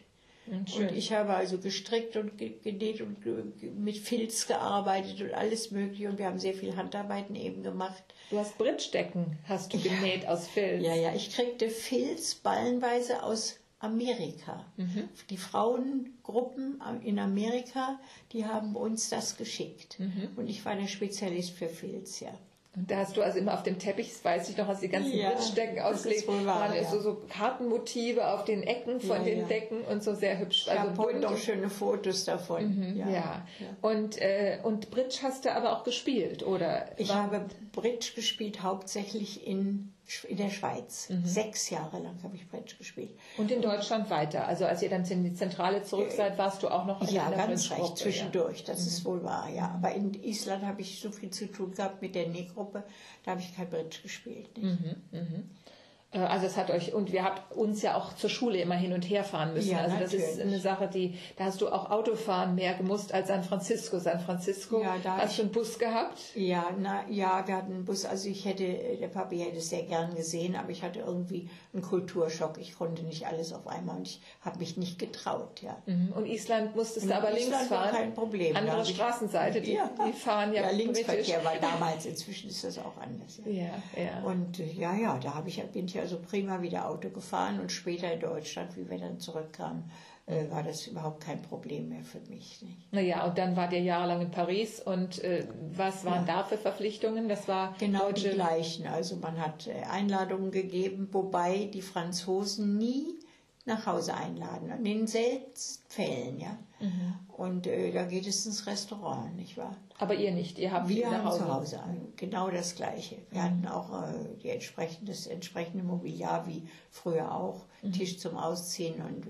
Und ich habe also gestrickt und genäht und mit Filz gearbeitet und alles Mögliche. Und wir haben sehr viel Handarbeiten eben gemacht. Du hast Bridge-Decken, hast du genäht aus Filz. Ja, ich kriegte Filz ballenweise aus Amerika. Die Frauengruppen in Amerika, die haben uns das geschickt. Und ich war der Spezialist für Filz, ja. Und da hast du also immer auf dem Teppich, das weiß ich noch, hast die ganzen Bridge-Decken ausgelegt, waren so Kartenmotive auf den Ecken von den Decken und so sehr hübsch. Ich habe heute noch schöne Fotos davon. Ja. Und Bridge hast du aber auch gespielt, oder? Ich habe Bridge gespielt, hauptsächlich in der Schweiz. 6 Jahre lang habe ich Bridge gespielt. Und in Deutschland weiter? Also als ihr dann in die Zentrale zurück seid, warst du auch noch in einer ganz recht zwischendurch, das ist wohl wahr, ja. Aber in Island habe ich so viel zu tun gehabt mit der Nähgruppe, da habe ich kein Bridge gespielt. Also es hat euch, und wir habt uns ja auch zur Schule immer hin und her fahren müssen. Ja, also natürlich. Das ist eine Sache, da hast du auch Autofahren mehr gemusst als San Francisco. San Francisco, hast du einen Bus gehabt? Ja, wir hatten einen Bus. Also der Papi hätte es sehr gern gesehen, aber ich hatte irgendwie einen Kulturschock. Ich konnte nicht alles auf einmal und ich habe mich nicht getraut, ja. Und Island musstest du aber links fahren? War kein Problem. Andere Straßenseite, die fahren ja Linksverkehr war damals, inzwischen ist das auch anders. Ja. Und da bin ich also prima wieder Auto gefahren und später in Deutschland, wie wir dann zurückkamen, war das überhaupt kein Problem mehr für mich. Nicht? Naja, und dann wart ihr jahrelang in Paris und was waren da für Verpflichtungen? Das war genau die gleichen. Also man hat Einladungen gegeben, wobei die Franzosen nie nach Hause einladen. In den seltensten Fällen, ja. Und da geht es ins Restaurant, nicht wahr? Aber ihr nicht, ihr habt wir nach Hause. Zu Hause genau das Gleiche. Wir hatten auch das entsprechende Mobiliar wie früher auch, Tisch zum Ausziehen und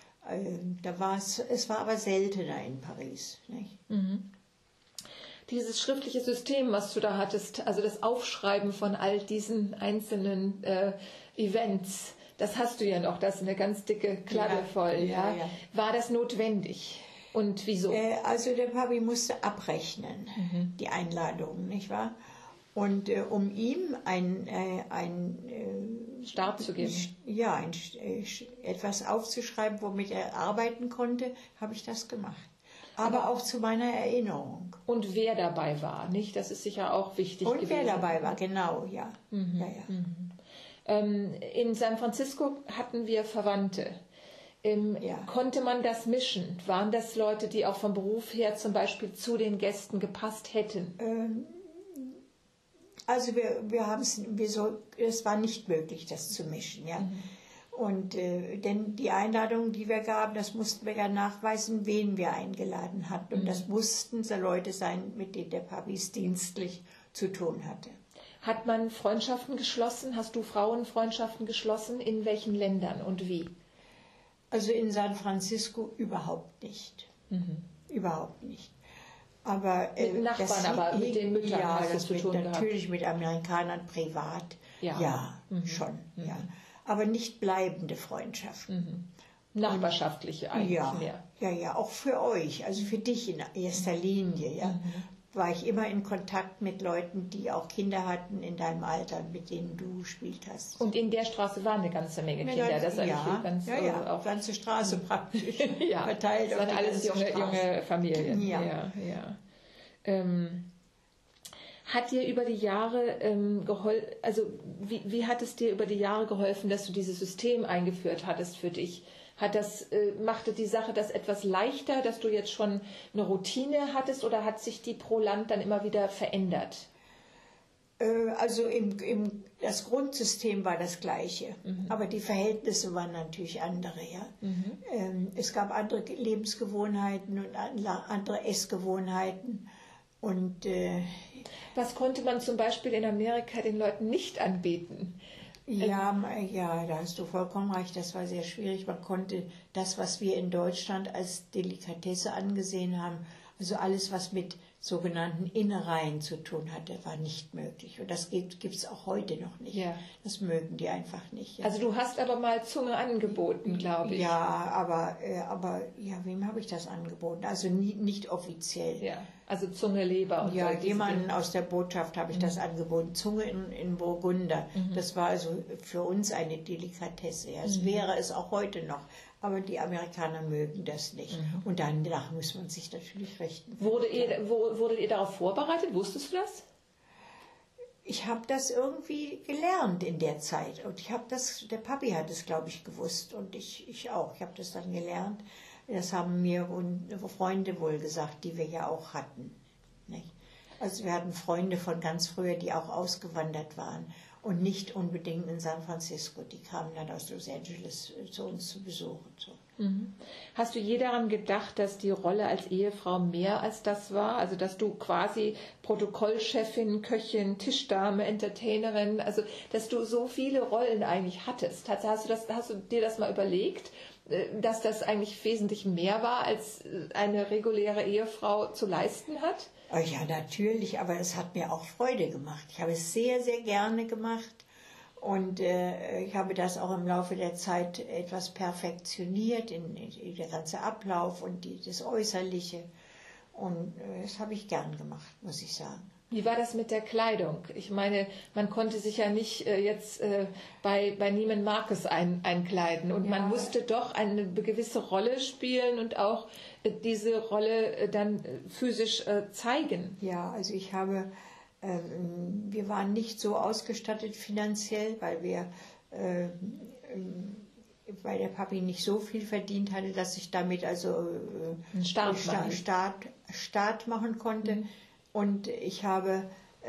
es war aber seltener in Paris, nicht? Dieses schriftliche System, was du da hattest, also das Aufschreiben von all diesen einzelnen Events, das hast du ja noch, das ist eine ganz dicke Kladde voll. Ja. War das notwendig? Und wieso? Also der Papi musste abrechnen, die Einladungen, nicht wahr? Und um ihm ein Start zu geben. Ja, etwas aufzuschreiben, womit er arbeiten konnte, habe ich das gemacht. Aber auch zu meiner Erinnerung. Und wer dabei war, nicht? Das ist sicher auch wichtig gewesen. Und wer dabei war, genau, ja. In San Francisco hatten wir Verwandte. Konnte man das mischen? Waren das Leute, die auch vom Beruf her zum Beispiel zu den Gästen gepasst hätten? Also es war nicht möglich, das zu mischen, ja. Und denn die Einladungen, die wir gaben, das mussten wir ja nachweisen, wen wir eingeladen hatten. Und das mussten so Leute sein, mit denen der Papi dienstlich zu tun hatte. Hat man Freundschaften geschlossen? Hast du Frauenfreundschaften geschlossen? In welchen Ländern und wie? Also in San Francisco überhaupt nicht. Überhaupt nicht. Aber mit Nachbarn, aber mit den Müttern hast du zu tun gehabt? Natürlich mit Amerikanern privat. Schon. Ja. Aber nicht bleibende Freundschaften. Nachbarschaftliche eigentlich mehr. Ja, auch für euch, also für dich in erster Linie, ja. War ich immer in Kontakt mit Leuten, die auch Kinder hatten in deinem Alter, mit denen du gespielt hast. Und in der Straße waren eine ganze Menge Kinder. Das auch ganze Straße praktisch verteilt. Das waren alles junge Familien. Ja. Hat dir über die Jahre geholfen, also wie hat es dir über die Jahre geholfen, dass du dieses System eingeführt hattest für dich? Machte die Sache das etwas leichter, dass du jetzt schon eine Routine hattest, oder hat sich die pro Land dann immer wieder verändert? Also das Grundsystem war das gleiche, aber die Verhältnisse waren natürlich andere. Ja? Es gab andere Lebensgewohnheiten und andere Essgewohnheiten. Und was konnte man zum Beispiel in Amerika den Leuten nicht anbieten? Ja, da hast du vollkommen recht, das war sehr schwierig. Man konnte das, was wir in Deutschland als Delikatesse angesehen haben, also alles, was mit sogenannten Innereien zu tun hatte, war nicht möglich. Und das gibt es auch heute noch nicht. Ja. Das mögen die einfach nicht. Ja. Also du hast aber mal Zunge angeboten, glaube ich. Ja, aber wem habe ich das angeboten? Also nicht offiziell. Ja, also Zunge, Leber und ja, jemanden aus der Botschaft habe ich das angeboten. Zunge in Burgunder. Das war also für uns eine Delikatesse. Ja. Es wäre es auch heute noch. aber die Amerikaner mögen das nicht. Und danach muss man sich natürlich richten. Wurdet ihr darauf vorbereitet? Wusstest du das? Ich habe das irgendwie gelernt in der Zeit. Und der Papi hat es, glaube ich, gewusst. Und ich auch. Ich habe das dann gelernt. Das haben mir Freunde wohl gesagt, die wir ja auch hatten. Nicht? Also wir hatten Freunde von ganz früher, die auch ausgewandert waren. Und nicht unbedingt in San Francisco. Die kamen dann aus Los Angeles zu uns zu besuchen. So. Hast du je daran gedacht, dass die Rolle als Ehefrau mehr als das war? Also dass du quasi Protokollchefin, Köchin, Tischdame, Entertainerin, also dass du so viele Rollen eigentlich hattest. Hast du dir das mal überlegt, dass das eigentlich wesentlich mehr war, als eine reguläre Ehefrau zu leisten hat? Ja, natürlich, aber es hat mir auch Freude gemacht. Ich habe es sehr, sehr gerne gemacht und ich habe das auch im Laufe der Zeit etwas perfektioniert, der ganze Ablauf und das Äußerliche. Und das habe ich gern gemacht, muss ich sagen. Wie war das mit der Kleidung? Ich meine, man konnte sich ja nicht jetzt bei Neiman Marcus einkleiden und man musste doch eine gewisse Rolle spielen und auch diese Rolle dann physisch zeigen. Ja, also wir waren nicht so ausgestattet finanziell, weil der Papi nicht so viel verdient hatte, dass ich damit also einen Start machen konnte. Und ich habe,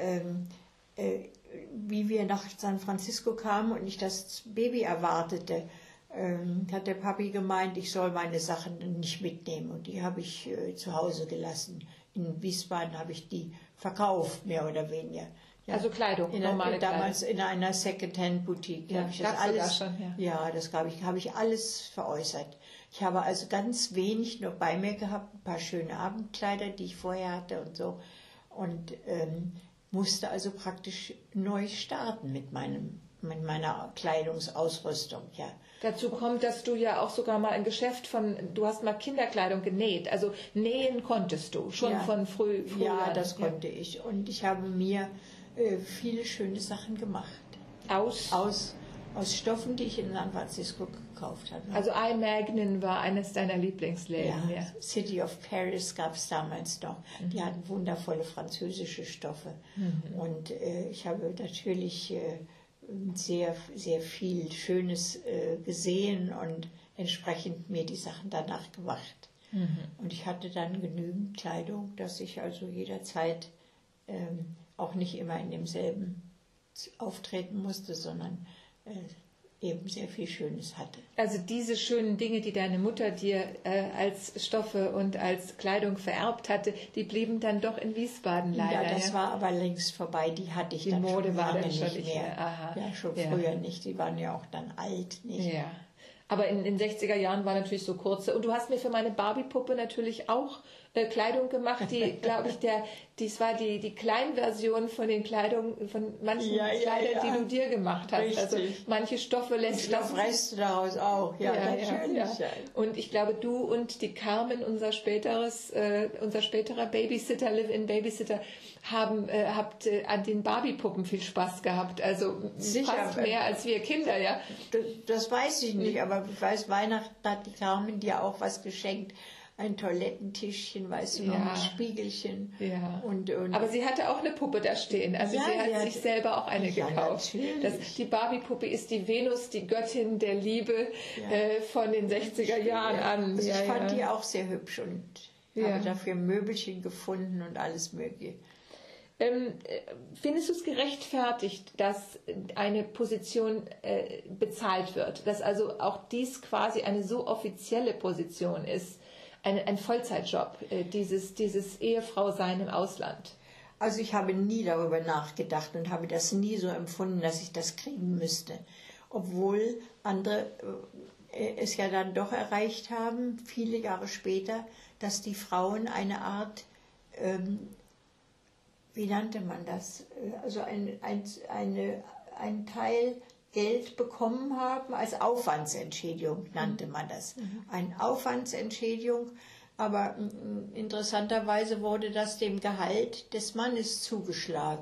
wie wir nach San Francisco kamen und ich das Baby erwartete, hat der Papi gemeint, ich soll meine Sachen nicht mitnehmen. Und die habe ich zu Hause gelassen. In Wiesbaden habe ich die verkauft, mehr oder weniger. Ja. Also Kleidung, normale Kleidung. Damals in einer Second-Hand-Boutique. Ja, habe ich das alles, schon, das habe ich alles veräußert. Ich habe also ganz wenig noch bei mir gehabt, ein paar schöne Abendkleider, die ich vorher hatte und so. Und musste also praktisch neu starten mit meiner Kleidungsausrüstung. Ja. Dazu kommt, dass du ja auch sogar mal ein Geschäft du hast mal Kinderkleidung genäht. Also nähen konntest du schon von früh Ja, das konnte ich. Und ich habe mir viele schöne Sachen gemacht. Aus Stoffen, die ich in San Francisco gekauft habe. Also I. Magnin war eines deiner Lieblingsläden. Ja. City of Paris gab es damals noch. Die hatten wundervolle französische Stoffe. Und ich habe natürlich sehr, sehr viel Schönes gesehen und entsprechend mir die Sachen danach gemacht. Und ich hatte dann genügend Kleidung, dass ich also jederzeit auch nicht immer in demselben auftreten musste, sondern eben sehr viel Schönes hatte. Also diese schönen Dinge, die deine Mutter dir als Stoffe und als Kleidung vererbt hatte, die blieben dann doch in Wiesbaden leider. Ja, das war aber längst vorbei. Die hatte ich die dann Mode schon war lange dann schon nicht mehr. Aha. Ja, schon früher nicht. Die waren ja auch dann alt, nicht? Ja. Aber in den 60er Jahren war natürlich so kurze. Und du hast mir für meine Barbie-Puppe natürlich auch Kleidung gemacht, die, glaube ich, dies war die Kleinversion von den Kleidung, von manchen Kleidern, die du dir gemacht hast. Richtig. Also manche Stoffe lässt reißt du daraus auch. Ja, natürlich. Ja. Und ich glaube, du und die Carmen, unser späterer Babysitter, Live-in Babysitter, habt an den Barbie-Puppen viel Spaß gehabt. Also sicher, fast mehr als wir Kinder, ja. Das weiß ich nicht, aber ich weiß, Weihnachten hat die Carmen dir auch was geschenkt. Ein Toilettentischchen, weißt du, noch ein Spiegelchen. Ja. Und aber sie hatte auch eine Puppe da stehen. Also sie hat sich selber auch eine gekauft. Die Barbie-Puppe ist die Venus, die Göttin der Liebe von den 60er Jahren an. Also ich fand die auch sehr hübsch und habe dafür Möbelchen gefunden und alles Mögliche. Findest du es gerechtfertigt, dass eine Position bezahlt wird? Dass also auch dies quasi eine so offizielle Position ist? Ein Vollzeitjob, dieses Ehefrau-Sein im Ausland? Also ich habe nie darüber nachgedacht und habe das nie so empfunden, dass ich das kriegen müsste. Obwohl andere es ja dann doch erreicht haben, viele Jahre später, dass die Frauen eine Art, wie nannte man das, also ein Teil Geld bekommen haben, als Aufwandsentschädigung nannte man das. Eine Aufwandsentschädigung, aber interessanterweise wurde das dem Gehalt des Mannes zugeschlagen.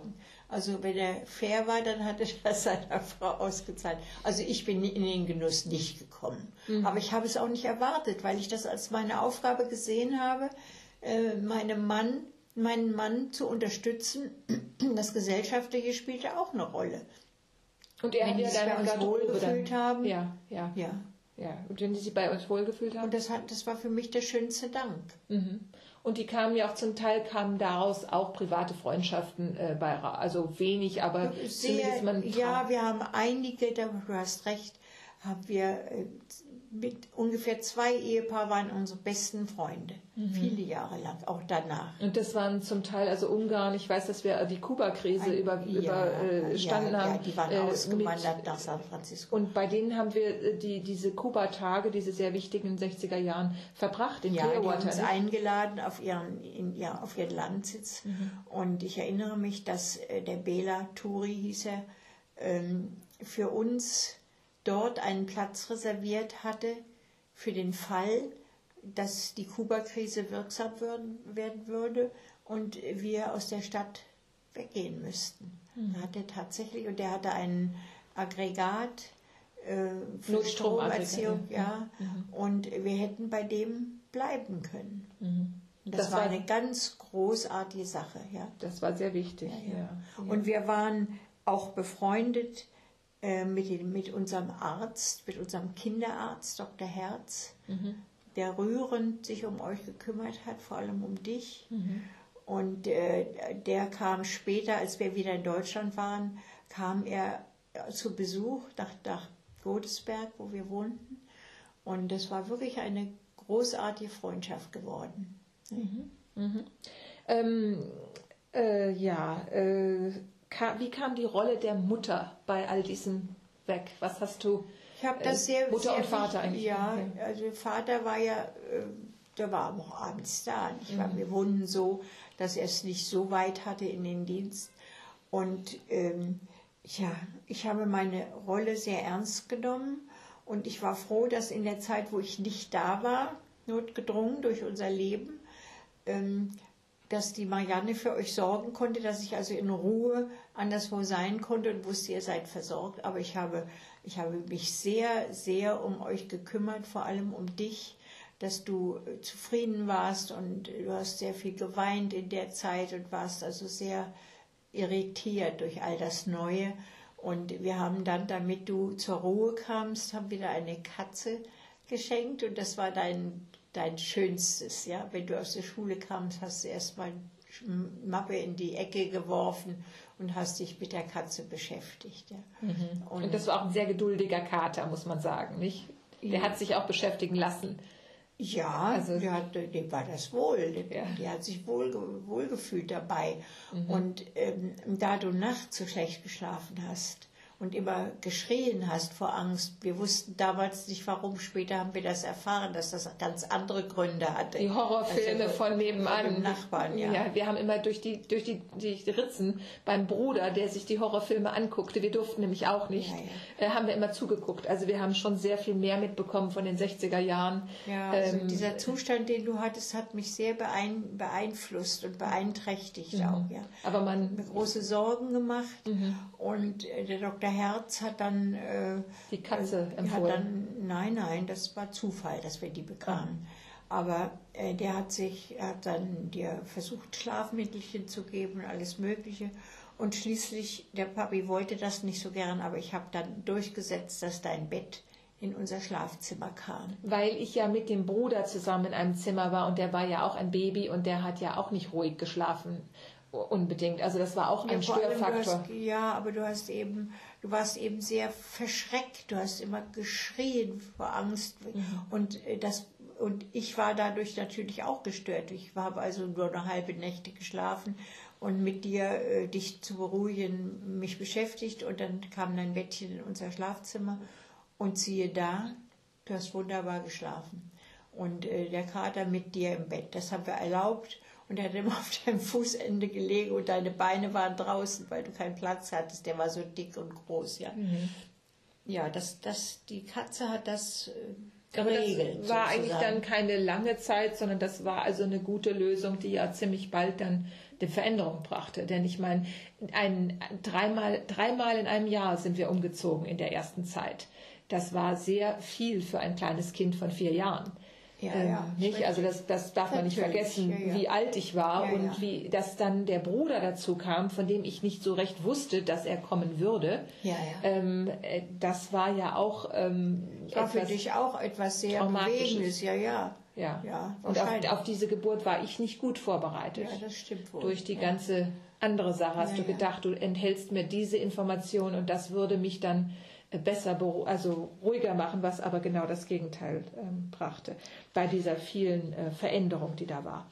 Also wenn er fair war, dann hat er das seiner Frau ausgezahlt. Also ich bin in den Genuss nicht gekommen. Aber ich habe es auch nicht erwartet, weil ich das als meine Aufgabe gesehen habe, meinen Mann zu unterstützen. Das Gesellschaftliche spielte auch eine Rolle. Und er wenn die sich bei uns wohlgefühlt haben. Ja. Und wenn die sich bei uns wohlgefühlt haben. Und das war für mich der schönste Dank. Und die kamen ja auch zum Teil, kamen daraus auch private Freundschaften bei, also wenig, aber sehr, ja, wir haben einige, du hast recht, haben wir mit ungefähr 2 Ehepaar waren unsere besten Freunde, viele Jahre lang, auch danach. Und das waren zum Teil, also Ungarn, ich weiß, dass wir die Kuba-Krise überstanden haben. Ja, die waren ausgewandert nach San Francisco. Und bei denen haben wir diese Kuba-Tage, diese sehr wichtigen 60er Jahren verbracht in Clearwater. Die haben uns eingeladen auf ihren Landsitz. Und ich erinnere mich, dass der Bela Turi hieß er, für uns dort einen Platz reserviert hatte für den Fall, dass die Kuba-Krise wirksam werden würde und wir aus der Stadt weggehen müssten. Da hat er tatsächlich, und der hatte ein Aggregat für Stromerziehung, und wir hätten bei dem bleiben können. Das war eine ganz großartige Sache. Ja. Das war sehr wichtig. Ja. Und wir waren auch befreundet mit unserem Arzt, mit unserem Kinderarzt, Dr. Herz, der rührend sich um euch gekümmert hat, vor allem um dich. Und der kam später, als wir wieder in Deutschland waren, kam er zu Besuch nach Godesberg, wo wir wohnten. Und das war wirklich eine großartige Freundschaft geworden. Wie kam die Rolle der Mutter bei all diesem weg? Was hast du? Ich habe das sehr Mutter und Vater eigentlich. Ja, also Vater war ja, der war auch abends da. Wir wohnten so, dass er es nicht so weit hatte in den Dienst. Und ich habe meine Rolle sehr ernst genommen und ich war froh, dass in der Zeit, wo ich nicht da war, notgedrungen durch unser Leben, dass die Marianne für euch sorgen konnte, dass ich also in Ruhe anderswo sein konnte und wusste, ihr seid versorgt. Aber ich habe mich sehr, sehr um euch gekümmert, vor allem um dich, dass du zufrieden warst und du hast sehr viel geweint in der Zeit und warst also sehr irritiert durch all das Neue. Und wir haben dann, damit du zur Ruhe kamst, haben wieder eine Katze geschenkt und das war dein Schönstes, ja. Wenn du aus der Schule kamst, hast du erstmal Mappe in die Ecke geworfen und hast dich mit der Katze beschäftigt. Ja. Und das war auch ein sehr geduldiger Kater, muss man sagen, nicht? Der hat sich auch beschäftigen lassen. Ja, also, dem war das wohl. Die hat sich wohlgefühlt dabei. Und da du nachts so schlecht geschlafen hast und immer geschrien hast vor Angst. Wir wussten damals nicht warum, später haben wir das erfahren, dass das ganz andere Gründe hatte. Die Horrorfilme also von nebenan. Von dem Nachbarn, ja. Wir haben immer durch die Ritzen beim Bruder, der sich die Horrorfilme anguckte, wir durften nämlich auch nicht, haben wir immer zugeguckt. Also wir haben schon sehr viel mehr mitbekommen von den 60er Jahren. Ja, also dieser Zustand, den du hattest, hat mich sehr beeinflusst und beeinträchtigt auch. Ja. Aber man mir große Sorgen gemacht und der Dr. Herz hat dann die Katze empfohlen. Nein, das war Zufall, dass wir die bekamen. Aber der hat dann dir versucht, Schlafmittelchen zu geben und alles Mögliche. Und schließlich, der Papi wollte das nicht so gern, aber ich habe dann durchgesetzt, dass dein Bett in unser Schlafzimmer kam. Weil ich ja mit dem Bruder zusammen in einem Zimmer war und der war ja auch ein Baby und der hat ja auch nicht ruhig geschlafen. Unbedingt. Also das war auch ein Störfaktor. Aber du warst eben sehr verschreckt. Du hast immer geschrien vor Angst. Und ich war dadurch natürlich auch gestört. Ich habe also nur eine halbe Nächte geschlafen und mit dir, dich zu beruhigen, mich beschäftigt. Und dann kam dein Bettchen in unser Schlafzimmer und siehe da, du hast wunderbar geschlafen. Und der Kater mit dir im Bett, das haben wir erlaubt. Und er hat immer auf deinem Fußende gelegen und deine Beine waren draußen, weil du keinen Platz hattest. Der war so dick und groß, ja. Ja, die Katze hat das geregelt. Das war eigentlich sozusagen. dann keine lange Zeit, sondern das war also eine gute Lösung, die ja ziemlich bald dann die Veränderung brachte. Denn ich meine, dreimal in einem Jahr sind wir umgezogen in der ersten Zeit. Das war sehr viel für ein kleines Kind von 4 Jahren. Nicht? Also das darf man nicht vergessen, wie alt ich war und wie dass dann der Bruder dazu kam, von dem ich nicht so recht wusste, dass er kommen würde. Das war ja auch war für dich auch etwas sehr Bewegendes, Ja. Und auf diese Geburt war ich nicht gut vorbereitet. Ja, das stimmt wohl. Durch die ganze andere Sache hast du gedacht, du enthältst mir diese Information und das würde mich dann besser, also ruhiger machen, was aber genau das Gegenteil brachte bei dieser vielen Veränderung, die da war.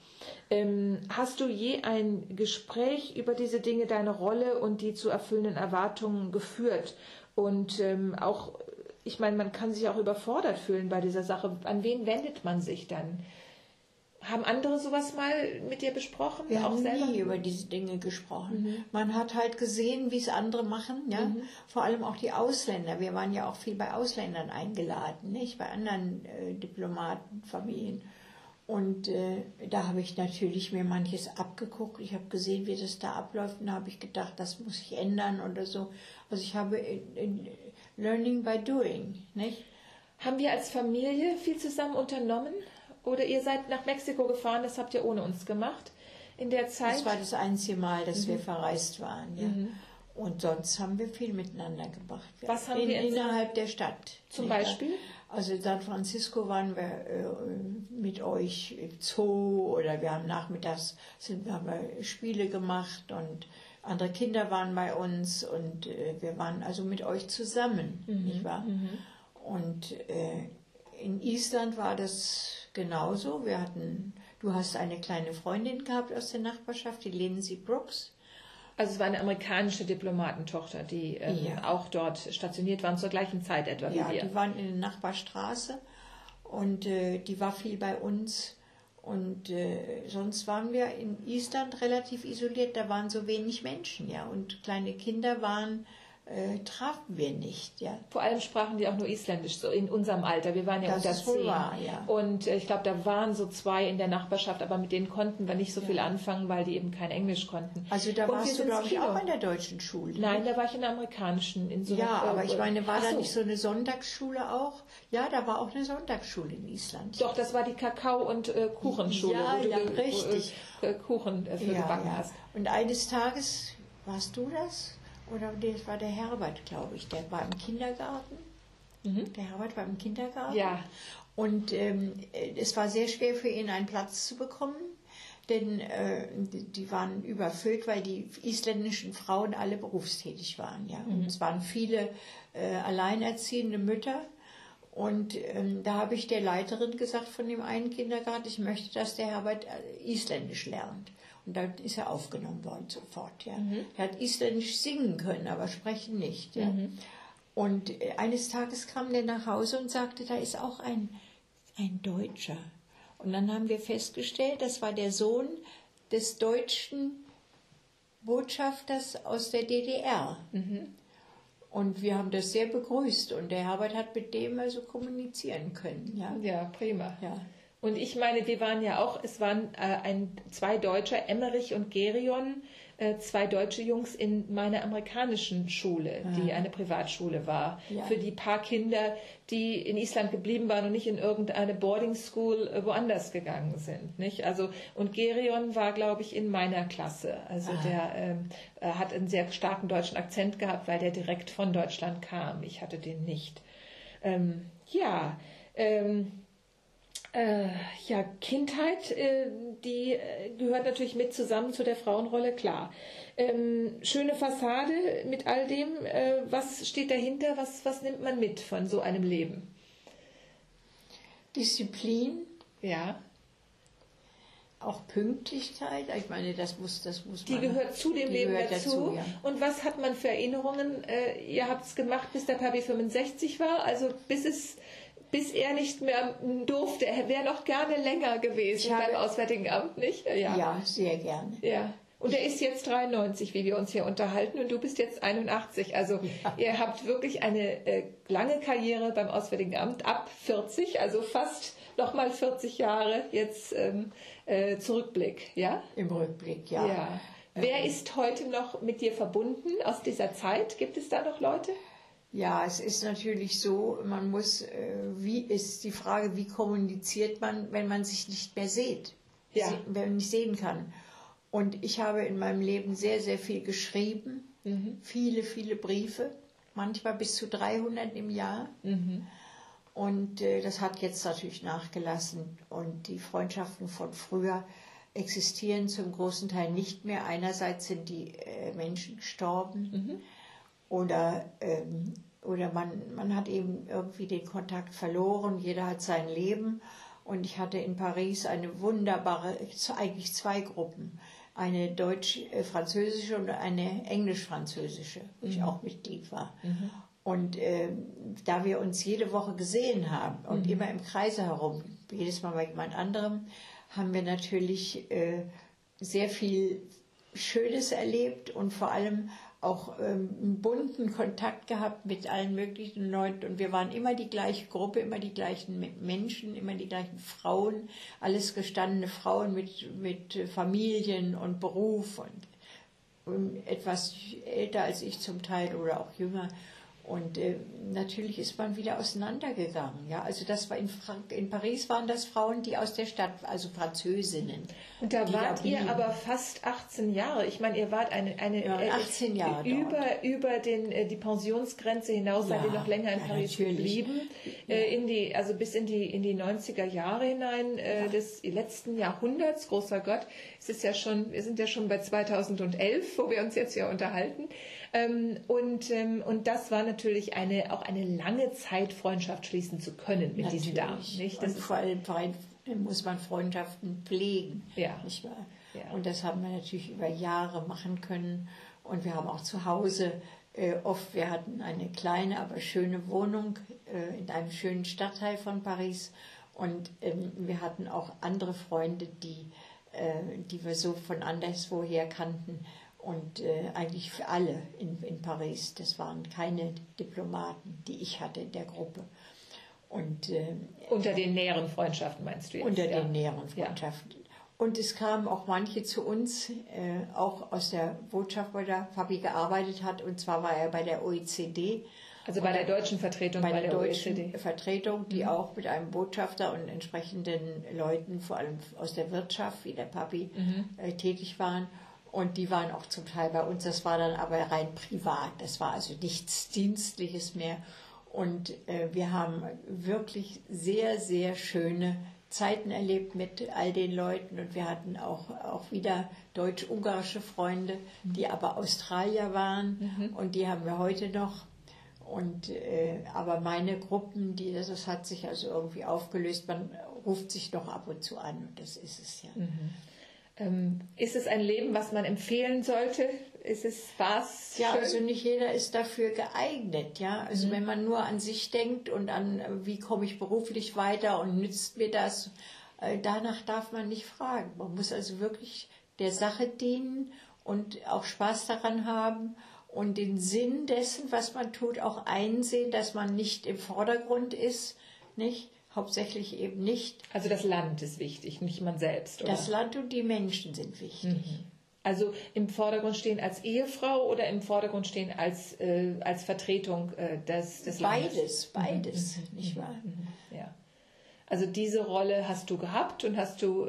Hast du je ein Gespräch über diese Dinge, deine Rolle und die zu erfüllenden Erwartungen geführt? Und auch, ich meine, man kann sich auch überfordert fühlen bei dieser Sache. An wen wendet man sich dann? Haben andere sowas mal mit dir besprochen? Wir haben nie über diese Dinge gesprochen. Man hat halt gesehen, wie es andere machen, ja. Vor allem auch die Ausländer. Wir waren ja auch viel bei Ausländern eingeladen, nicht? Bei anderen Diplomatenfamilien. Und da habe ich natürlich mir manches abgeguckt. Ich habe gesehen, wie das da abläuft. Und da habe ich gedacht, das muss ich ändern oder so. Also ich habe Learning by Doing, nicht? Haben wir als Familie viel zusammen unternommen? Oder ihr seid nach Mexiko gefahren, das habt ihr ohne uns gemacht in der Zeit? Das war das einzige Mal, dass wir verreist waren. Ja. Und sonst haben wir viel miteinander gemacht. Ja. Was haben wir innerhalb der Stadt? Zum Beispiel? Also in San Francisco waren wir mit euch im Zoo oder wir haben nachmittags haben wir Spiele gemacht und andere Kinder waren bei uns und wir waren also mit euch zusammen, nicht wahr? Und in Island war das genauso. Du hast eine kleine Freundin gehabt aus der Nachbarschaft, die Lindsay Brooks. Also es war eine amerikanische Diplomatentochter, die auch dort stationiert waren, zur gleichen Zeit etwa wie wir. Ja, die waren in der Nachbarstraße und die war viel bei uns. Und sonst waren wir in Island relativ isoliert, da waren so wenig Menschen, ja. Und kleine Kinder trafen wir nicht, ja. Vor allem sprachen die auch nur Isländisch, so in unserem Alter. Wir waren ja unter 10. Wahr, ja. Und ich glaube, da waren so 2 in der Nachbarschaft, aber mit denen konnten wir nicht so viel anfangen, weil die eben kein Englisch konnten. Also da warst du, glaube ich, auch in der deutschen Schule. Nein, da war ich in der amerikanischen. Aber ich meine, war da nicht so eine Sonntagsschule auch? Ja, da war auch eine Sonntagsschule in Island. Doch, das war die Kakao- und Kuchenschule, wo du richtig. Kuchen für gebacken hast. Und eines Tages, warst du das? Oder das war der Herbert, glaube ich, der war im Kindergarten. Der Herbert war im Kindergarten. Ja. Und es war sehr schwer für ihn, einen Platz zu bekommen, denn die waren überfüllt, weil die isländischen Frauen alle berufstätig waren. Ja. Und es waren viele alleinerziehende Mütter. Und da habe ich der Leiterin gesagt von dem einen Kindergarten, ich möchte, dass der Herbert Isländisch lernt. Und dann ist er aufgenommen worden sofort. Ja. Er hat Isländisch singen können, aber sprechen nicht. Ja. Und eines Tages kam der nach Hause und sagte, da ist auch ein Deutscher. Und dann haben wir festgestellt, das war der Sohn des deutschen Botschafters aus der DDR. Und wir haben das sehr begrüßt. Und der Herbert hat mit dem also kommunizieren können. Ja, ja, prima. Ja. Und ich meine, wir waren ja auch, es waren 2 Deutsche, Emmerich und Gerion, 2 deutsche Jungs in meiner amerikanischen Schule, die eine Privatschule war. Ja. Für die paar Kinder, die in Island geblieben waren und nicht in irgendeine Boarding School woanders gegangen sind. Nicht? Also, und Gerion war, glaube ich, in meiner Klasse. Also der hat einen sehr starken deutschen Akzent gehabt, weil der direkt von Deutschland kam. Ich hatte den nicht. Kindheit, die gehört natürlich mit zusammen zu der Frauenrolle, klar. Schöne Fassade mit all dem, was steht dahinter, was nimmt man mit von so einem Leben? Disziplin. Ja. Auch Pünktlichkeit, ich meine, das muss man. Die gehört zu dem Leben dazu. Ja. Und was hat man für Erinnerungen? Ihr habt es gemacht, bis der Papi 65 war, also bis er nicht mehr durfte. Er wäre noch gerne länger gewesen beim Auswärtigen Amt, nicht? Ja, sehr gerne. Ja. Und er ist jetzt 93, wie wir uns hier unterhalten, und du bist jetzt 81. Also ihr habt wirklich eine lange Karriere beim Auswärtigen Amt, ab 40, also fast nochmal 40 Jahre jetzt Zurückblick, ja? Im Rückblick, ja. Ja. Wer ist heute noch mit dir verbunden aus dieser Zeit? Gibt es da noch Leute? Ja, es ist natürlich so, man muss, wie ist die Frage, wie kommuniziert man, wenn man sich nicht mehr sieht, wenn man nicht sehen kann. Und ich habe in meinem Leben sehr, sehr viel geschrieben, viele, viele Briefe, manchmal bis zu 300 im Jahr. Und das hat jetzt natürlich nachgelassen. Und die Freundschaften von früher existieren zum großen Teil nicht mehr. Einerseits sind die Menschen gestorben oder man hat eben irgendwie den Kontakt verloren. Jeder hat sein Leben. Und ich hatte in Paris eine wunderbare, eigentlich zwei Gruppen. Eine deutsch-französische und eine englisch-französische, wo ich auch Mitglied war. Und da wir uns jede Woche gesehen haben und immer im Kreise herum, jedes Mal bei jemand anderem, haben wir natürlich sehr viel Schönes erlebt und vor allem auch einen bunten Kontakt gehabt mit allen möglichen Leuten. Und wir waren immer die gleiche Gruppe, immer die gleichen Menschen, immer die gleichen Frauen, alles gestandene Frauen mit Familien und Beruf und etwas älter als ich zum Teil oder auch jünger. Und natürlich ist man wieder auseinandergegangen. Ja? Also das war in Paris waren das Frauen, die aus der Stadt, also Französinnen. Und da wart ihr aber fast 18 Jahre. Ich meine, ihr wart eine 18 Jahre über die Pensionsgrenze hinaus, seid ihr noch länger in Paris geblieben. Also bis in die 90er Jahre hinein des letzten Jahrhunderts. Großer Gott, wir sind ja schon bei 2011, wo wir uns jetzt hier unterhalten. Und das war natürlich auch eine lange Zeit, Freundschaft schließen zu können mit diesen Damen. Nicht? Und vor allem muss man Freundschaften pflegen. Ja. Nicht wahr? Ja. Und das haben wir natürlich über Jahre machen können. Und wir haben auch zu Hause wir hatten eine kleine, aber schöne Wohnung in einem schönen Stadtteil von Paris. Und wir hatten auch andere Freunde, die wir so von anderswoher kannten. Und eigentlich für alle in Paris. Das waren keine Diplomaten, die ich hatte in der Gruppe. Und, unter den näheren Freundschaften meinst du jetzt? Unter den näheren Freundschaften. Ja. Und es kamen auch manche zu uns, auch aus der Botschaft, wo der Papi gearbeitet hat. Und zwar war er bei der OECD. Also bei der deutschen Vertretung bei der deutschen Vertretung, die auch mit einem Botschafter und entsprechenden Leuten, vor allem aus der Wirtschaft, wie der Papi, tätig waren. Und die waren auch zum Teil bei uns, das war dann aber rein privat, das war also nichts Dienstliches mehr. Und wir haben wirklich sehr, sehr schöne Zeiten erlebt mit all den Leuten. Und wir hatten auch wieder deutsch-ungarische Freunde, die aber Australier waren. Und die haben wir heute noch. Und aber meine Gruppen, das hat sich also irgendwie aufgelöst. Man ruft sich noch ab und zu an und das ist es ja. Ist es ein Leben, was man empfehlen sollte? Ja, also nicht jeder ist dafür geeignet, ja. Also wenn man nur an sich denkt und an, wie komme ich beruflich weiter und nützt mir das, danach darf man nicht fragen. Man muss also wirklich der Sache dienen und auch Spaß daran haben und den Sinn dessen, was man tut, auch einsehen, dass man nicht im Vordergrund ist, nicht? Hauptsächlich eben nicht. Also das Land ist wichtig, nicht man selbst, oder? Das Land und die Menschen sind wichtig. Also im Vordergrund stehen als Ehefrau oder im Vordergrund stehen als Vertretung des Landes? Beides, nicht wahr? Ja. Also diese Rolle hast du gehabt und hast du,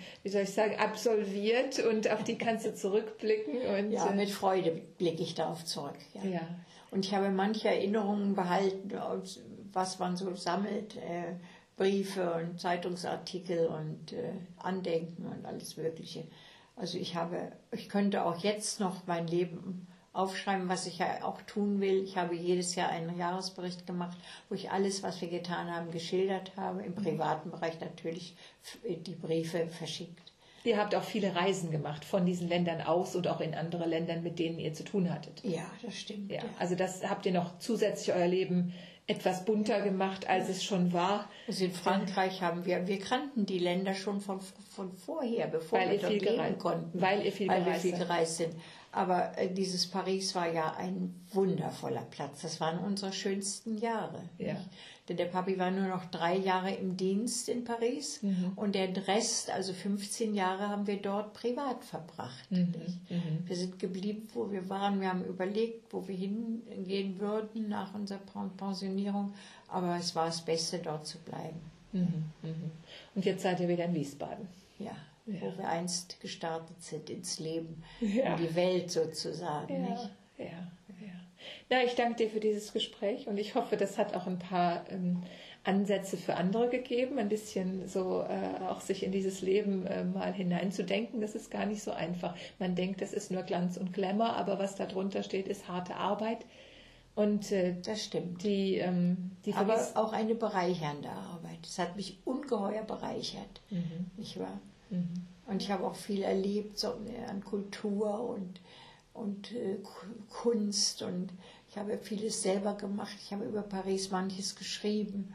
absolviert und auf die kannst du zurückblicken. Und, ja, mit Freude blicke ich darauf zurück. Ja. Und ich habe manche Erinnerungen behalten, was man so sammelt, Briefe und Zeitungsartikel und Andenken und alles Mögliche. Also ich könnte auch jetzt noch mein Leben aufschreiben, was ich ja auch tun will. Ich habe jedes Jahr einen Jahresbericht gemacht, wo ich alles, was wir getan haben, geschildert habe. Im privaten Bereich natürlich die Briefe verschickt. Ihr habt auch viele Reisen gemacht von diesen Ländern aus und auch in andere Länder, mit denen ihr zu tun hattet. Ja, das stimmt. Ja. Also das habt ihr noch zusätzlich euer Leben etwas bunter gemacht, als es schon war. Also in Frankreich wir kannten die Länder schon von vorher, bevor Weil wir ihr dort viel leben konnten. Weil ihr viel gereist sind. Aber dieses Paris war ja ein wundervoller Platz. Das waren unsere schönsten Jahre. Ja. Denn der Papi war nur noch 3 Jahre im Dienst in Paris und den Rest, also 15 Jahre, haben wir dort privat verbracht. Wir sind geblieben, wo wir waren. Wir haben überlegt, wo wir hingehen würden nach unserer Pensionierung. Aber es war das Beste, dort zu bleiben. Und jetzt seid ihr wieder in Wiesbaden. Ja. Wo wir einst gestartet sind ins Leben, in die Welt sozusagen. Nicht? Ja. Na, ich danke dir für dieses Gespräch und ich hoffe, das hat auch ein paar Ansätze für andere gegeben, ein bisschen so auch sich in dieses Leben mal hineinzudenken. Das ist gar nicht so einfach. Man denkt, das ist nur Glanz und Glamour, aber was da drunter steht, ist harte Arbeit. Und das stimmt. Aber auch eine bereichernde Arbeit. Das hat mich ungeheuer bereichert, nicht wahr? Und ich habe auch viel erlebt so an Kultur und Kunst und ich habe vieles selber gemacht. Ich habe über Paris manches geschrieben.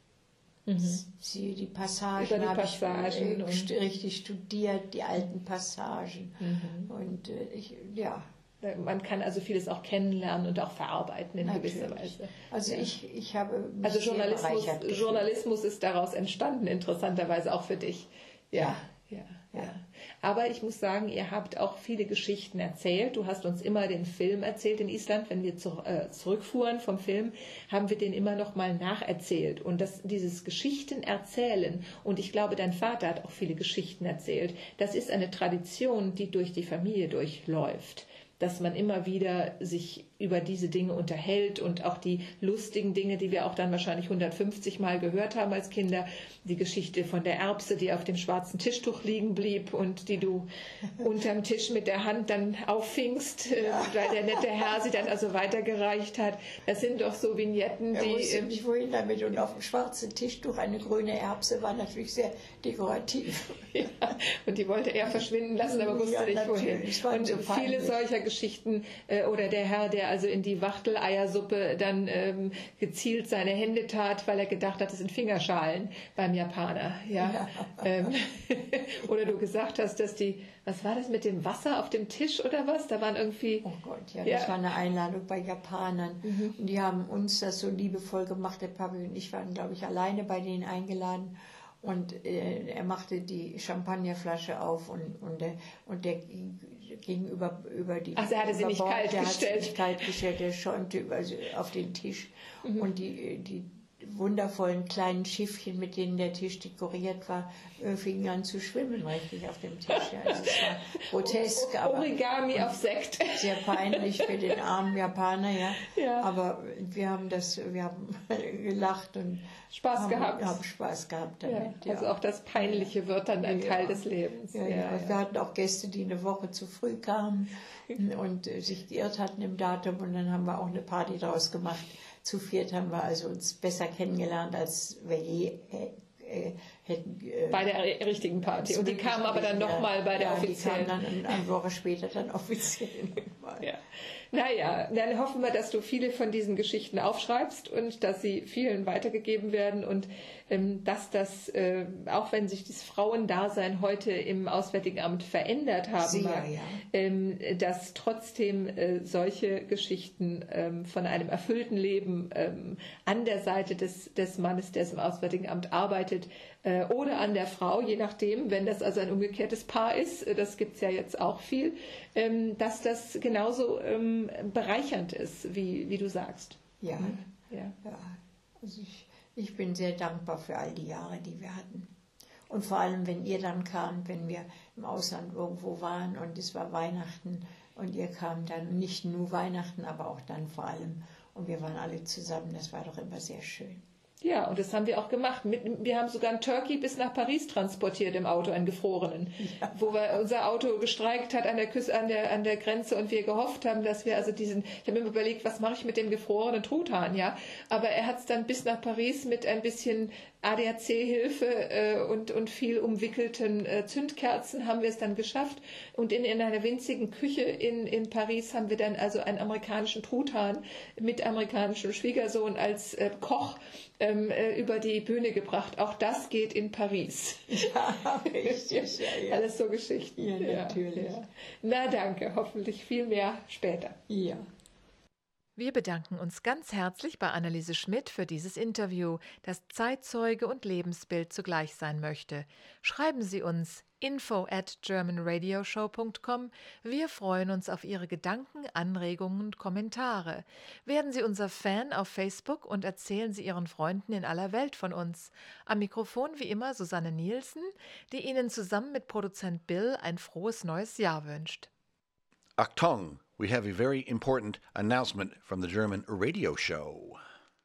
Die Passagen habe ich richtig studiert, die alten Passagen. Und man kann also vieles auch kennenlernen und auch verarbeiten in gewisser Weise. Also ich habe mich sehr bereichert gefühlt. Journalismus ist daraus entstanden, interessanterweise auch für dich. Ja. Aber ich muss sagen, ihr habt auch viele Geschichten erzählt. Du hast uns immer den Film erzählt in Island. Wenn wir zurückfuhren vom Film, haben wir den immer noch mal nacherzählt. Und dieses Geschichten erzählen, und ich glaube, dein Vater hat auch viele Geschichten erzählt, das ist eine Tradition, die durch die Familie durchläuft. Dass man immer wieder sich über diese Dinge unterhält und auch die lustigen Dinge, die wir auch dann wahrscheinlich 150 Mal gehört haben als Kinder, die Geschichte von der Erbse, die auf dem schwarzen Tischtuch liegen blieb und die du unterm Tisch mit der Hand dann auffingst, weil der nette Herr sie dann also weitergereicht hat. Das sind doch so Vignetten, die... Ich wusste nicht, wohin damit. Und auf dem schwarzen Tischtuch eine grüne Erbse war natürlich sehr dekorativ. Ja, und die wollte er verschwinden lassen, aber wusste nicht wohin. Und so viele solcher Geschichten, oder der Herr, der also in die Wachteleiersuppe dann gezielt seine Hände tat, weil er gedacht hat, das sind Fingerschalen beim Japaner. Ja. Oder du gesagt hast, dass was war das mit dem Wasser auf dem Tisch oder was? Da waren irgendwie... Oh Gott, das war eine Einladung bei Japanern. Und die haben uns das so liebevoll gemacht. Der Papi und ich waren, glaube ich, alleine bei denen eingeladen. Und er machte die Champagnerflasche auf und der ging über die... Ach, er hatte sie nicht kalt gestellt. Er hat sie nicht kalt gestellt, der schäumte auf den Tisch. Und die wundervollen kleinen Schiffchen, mit denen der Tisch dekoriert war, fingen an zu schwimmen richtig auf dem Tisch. Ja, also es war grotesk. Origami auf Sekt. Sehr peinlich für den armen Japaner, ja. Aber wir haben gelacht und Spaß gehabt. Haben Spaß gehabt damit. Also auch das Peinliche wird dann ein Teil des Lebens. Wir hatten auch Gäste, die eine Woche zu früh kamen und sich geirrt hatten im Datum und dann haben wir auch eine Party draus gemacht. Zu viert haben wir also uns besser kennengelernt, als wir je hätten. Bei der richtigen Party. Und die kamen aber dann nochmal bei der offiziellen. Die kamen dann eine Woche später dann offiziell. Ja. Naja, dann hoffen wir, dass du viele von diesen Geschichten aufschreibst und dass sie vielen weitergegeben werden und dass das, auch wenn sich das Frauendasein heute im Auswärtigen Amt verändert haben mag, dass trotzdem solche Geschichten von einem erfüllten Leben an der Seite des Mannes, der im Auswärtigen Amt arbeitet, oder an der Frau, je nachdem, wenn das also ein umgekehrtes Paar ist, das gibt es ja jetzt auch viel, dass das genauso bereichernd ist, wie du sagst. Ja. Also ich bin sehr dankbar für all die Jahre, die wir hatten. Und vor allem, wenn ihr dann kamt, wenn wir im Ausland irgendwo waren und es war Weihnachten und ihr kamt dann, nicht nur Weihnachten, aber auch dann vor allem. Und wir waren alle zusammen, das war doch immer sehr schön. Ja, und das haben wir auch gemacht. Wir haben sogar ein Turkey bis nach Paris transportiert im Auto, einen gefrorenen, wo unser Auto gestreikt hat an der Grenze und wir gehofft haben, dass wir also ich habe mir überlegt, was mache ich mit dem gefrorenen Truthahn, ja? Aber er hat es dann bis nach Paris mit ein bisschen ADAC-Hilfe und viel umwickelten Zündkerzen haben wir es dann geschafft. Und in einer winzigen Küche in Paris haben wir dann also einen amerikanischen Truthahn mit amerikanischem Schwiegersohn als Koch über die Bühne gebracht. Auch das geht in Paris. Ja, richtig. Ja. Alles so Geschichten. Ja, natürlich. Ja. Na danke, hoffentlich viel mehr später. Ja. Wir bedanken uns ganz herzlich bei Anneliese Schmidt für dieses Interview, das Zeitzeuge und Lebensbild zugleich sein möchte. Schreiben Sie uns info@germanradioshow.com. Wir freuen uns auf Ihre Gedanken, Anregungen und Kommentare. Werden Sie unser Fan auf Facebook und erzählen Sie Ihren Freunden in aller Welt von uns. Am Mikrofon wie immer Susanne Nielsen, die Ihnen zusammen mit Produzent Bill ein frohes neues Jahr wünscht. Achtung, we have a very important announcement from the German radio show.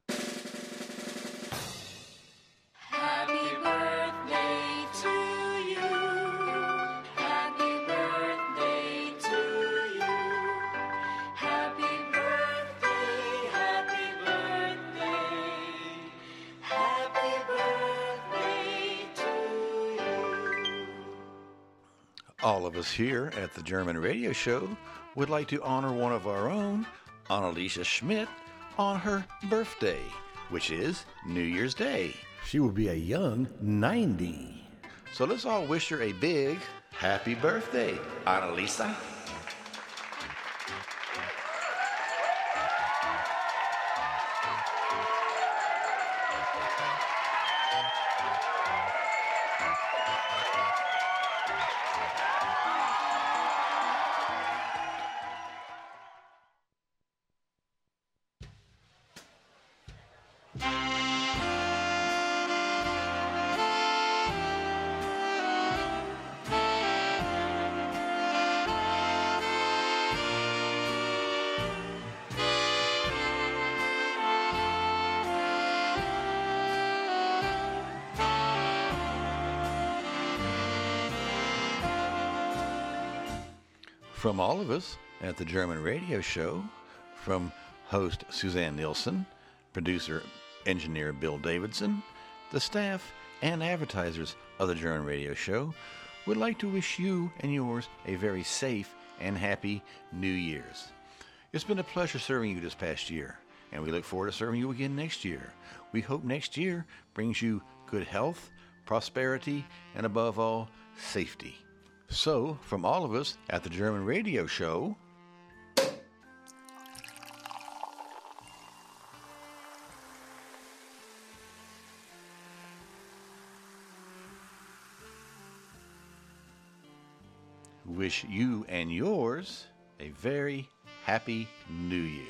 Happy birthday to you. Happy birthday to you. Happy birthday, happy birthday. Happy birthday to you. All of us here at the German radio show would like to honor one of our own, Anneliese Schmidt, on her birthday, which is New Year's Day. She will be a young 90. So let's all wish her a big happy birthday, Anneliese. From all of us at the German radio show, from host Suzanne Nielsen, producer engineer Bill Davidson, the staff and advertisers of the German radio show would like to wish you and yours a very safe and happy New Year's. It's been a pleasure serving you this past year, and we look forward to serving you again next year. We hope next year brings you good health, prosperity, and above all, safety. So, from all of us at the German radio show, wish you and yours a very happy New Year.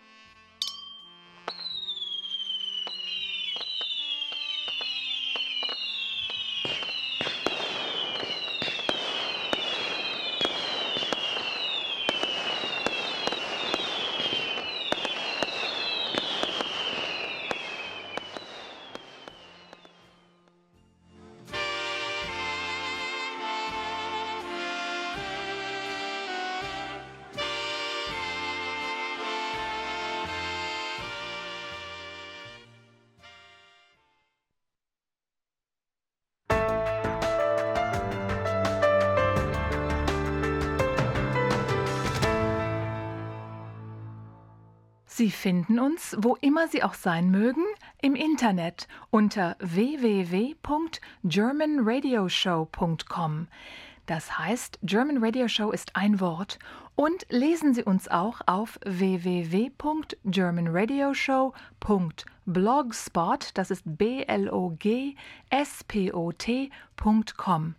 Sie finden uns, wo immer Sie auch sein mögen, im Internet unter www.germanradioshow.com. Das heißt, German Radio Show ist ein Wort. Und lesen Sie uns auch auf www.germanradioshow.blogspot, das ist blogspot.com,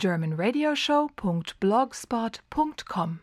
germanradioshow.blogspot.com.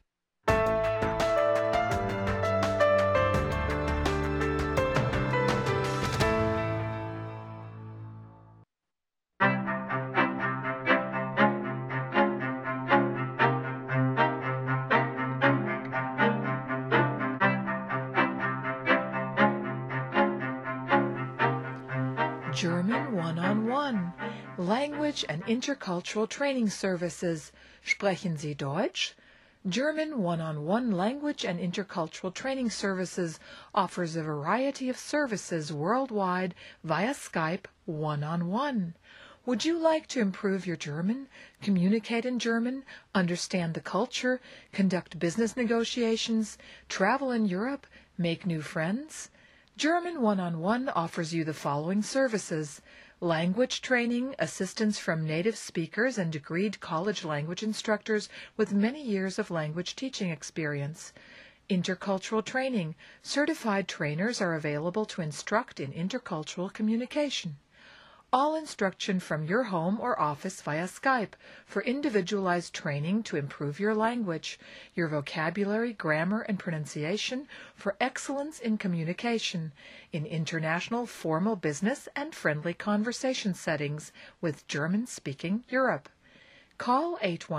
German One-on-One, Language and Intercultural Training Services. Sprechen Sie Deutsch? German One-on-One Language and Intercultural Training Services offers a variety of services worldwide via Skype one-on-one. Would you like to improve your German, communicate in German, understand the culture, conduct business negotiations, travel in Europe, make new friends? German One-on-One offers you the following services: language training, assistance from native speakers and degreed college language instructors with many years of language teaching experience. Intercultural training. Certified trainers are available to instruct in intercultural communication. All instruction from your home or office via Skype for individualized training to improve your language, your vocabulary, grammar, and pronunciation for excellence in communication in international formal business and friendly conversation settings with German-speaking Europe. Call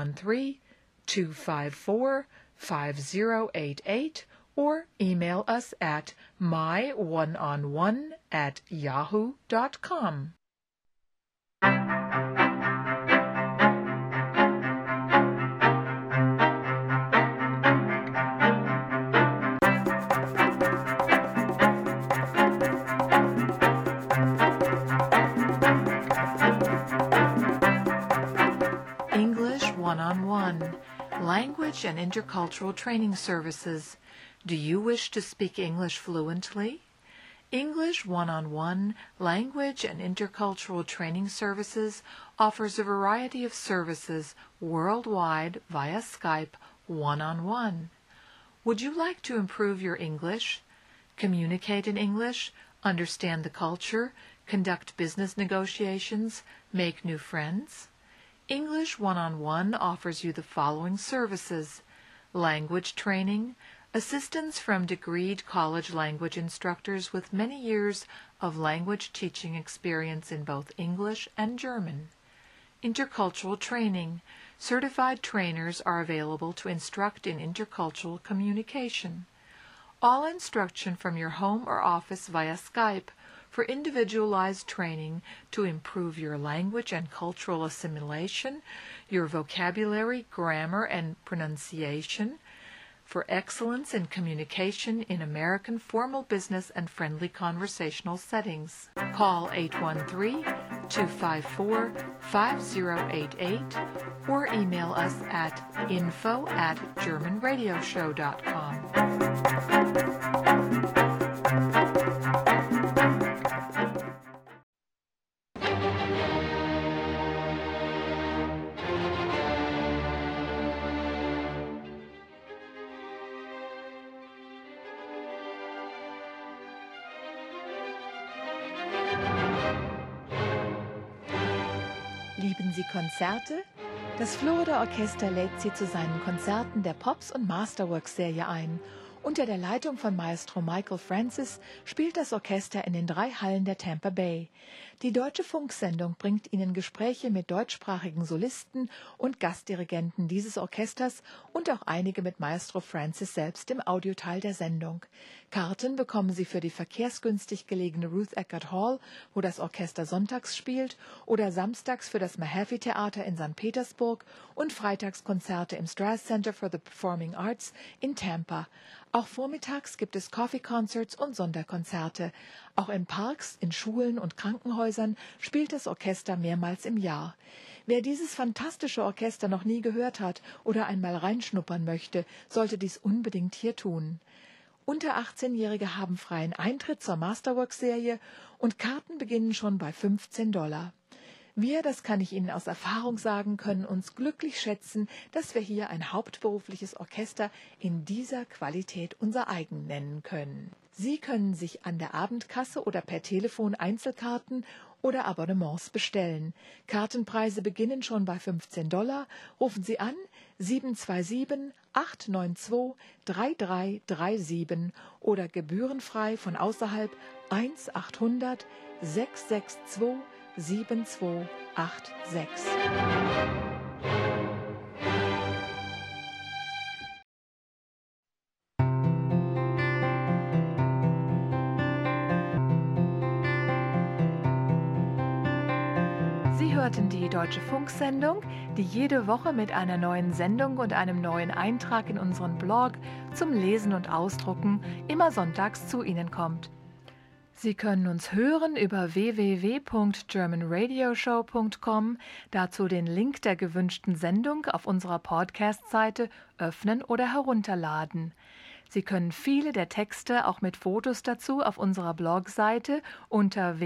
813-254-5088 or email us at myoneonone@yahoo.com. English One-on-One, Language and Intercultural Training Services. Do you wish to speak English fluently? English One-on-One, Language and Intercultural Training Services offers a variety of services worldwide via Skype one-on-one. Would you like to improve your English, communicate in English, understand the culture, conduct business negotiations, make new friends? English One-on-One offers you the following services: language training, assistance from degreed college language instructors with many years of language teaching experience in both English and German. Intercultural training. Certified trainers are available to instruct in intercultural communication. All instruction from your home or office via Skype for individualized training to improve your language and cultural assimilation, your vocabulary, grammar, and pronunciation, for excellence in communication in American formal business and friendly conversational settings. Call 813-254-5088 or email us at info@germanradioshow.com. Lieben Sie Konzerte? Das Florida Orchester lädt Sie zu seinen Konzerten der Pops- und Masterworks-Serie ein. Unter der Leitung von Maestro Michael Francis spielt das Orchester in den 3 Hallen der Tampa Bay. Die Deutsche Funksendung bringt Ihnen Gespräche mit deutschsprachigen Solisten und Gastdirigenten dieses Orchesters und auch einige mit Maestro Francis selbst im Audioteil der Sendung. Karten bekommen Sie für die verkehrsgünstig gelegene Ruth Eckerd Hall, wo das Orchester sonntags spielt, oder samstags für das Mahaffey Theater in St. Petersburg und Freitagskonzerte im Strass Center for the Performing Arts in Tampa. Auch vormittags gibt es Coffee Concerts und Sonderkonzerte. Auch in Parks, in Schulen und Krankenhäusern spielt das Orchester mehrmals im Jahr. Wer dieses fantastische Orchester noch nie gehört hat oder einmal reinschnuppern möchte, sollte dies unbedingt hier tun. Unter 18-Jährige haben freien Eintritt zur Masterworks-Serie und Karten beginnen schon bei $15. Wir, das kann ich Ihnen aus Erfahrung sagen, können uns glücklich schätzen, dass wir hier ein hauptberufliches Orchester in dieser Qualität unser eigen nennen können. Sie können sich an der Abendkasse oder per Telefon Einzelkarten oder Abonnements bestellen. Kartenpreise beginnen schon bei $15. Rufen Sie an 727-892-3337 oder gebührenfrei von außerhalb 1-800-662 7286. Sie hörten die Deutsche Funksendung, die jede Woche mit einer neuen Sendung und einem neuen Eintrag in unseren Blog zum Lesen und Ausdrucken immer sonntags zu Ihnen kommt. Sie können uns hören über www.germanradioshow.com, dazu den Link der gewünschten Sendung auf unserer Podcast-Seite öffnen oder herunterladen. Sie können viele der Texte auch mit Fotos dazu auf unserer Blogseite unter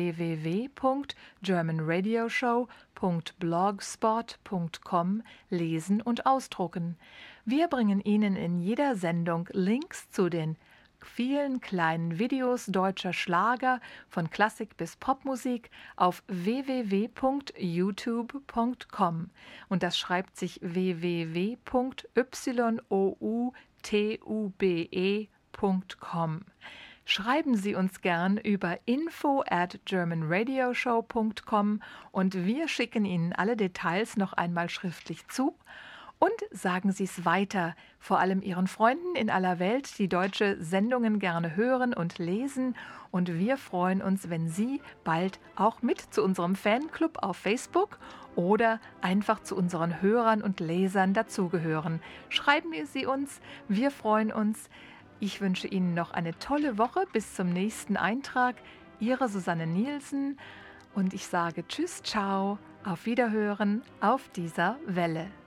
www.germanradioshow.blogspot.com lesen und ausdrucken. Wir bringen Ihnen in jeder Sendung Links zu den vielen kleinen Videos deutscher Schlager von Klassik bis Popmusik auf www.youtube.com und das schreibt sich www.youtube.com. Schreiben Sie uns gern über info@germanradioshow.com und wir schicken Ihnen alle Details noch einmal schriftlich zu. Und sagen Sie es weiter, vor allem Ihren Freunden in aller Welt, die deutsche Sendungen gerne hören und lesen. Und wir freuen uns, wenn Sie bald auch mit zu unserem Fanclub auf Facebook oder einfach zu unseren Hörern und Lesern dazugehören. Schreiben Sie uns, wir freuen uns. Ich wünsche Ihnen noch eine tolle Woche. Bis zum nächsten Eintrag. Ihre Susanne Nielsen. Und ich sage Tschüss, ciao, auf Wiederhören auf dieser Welle.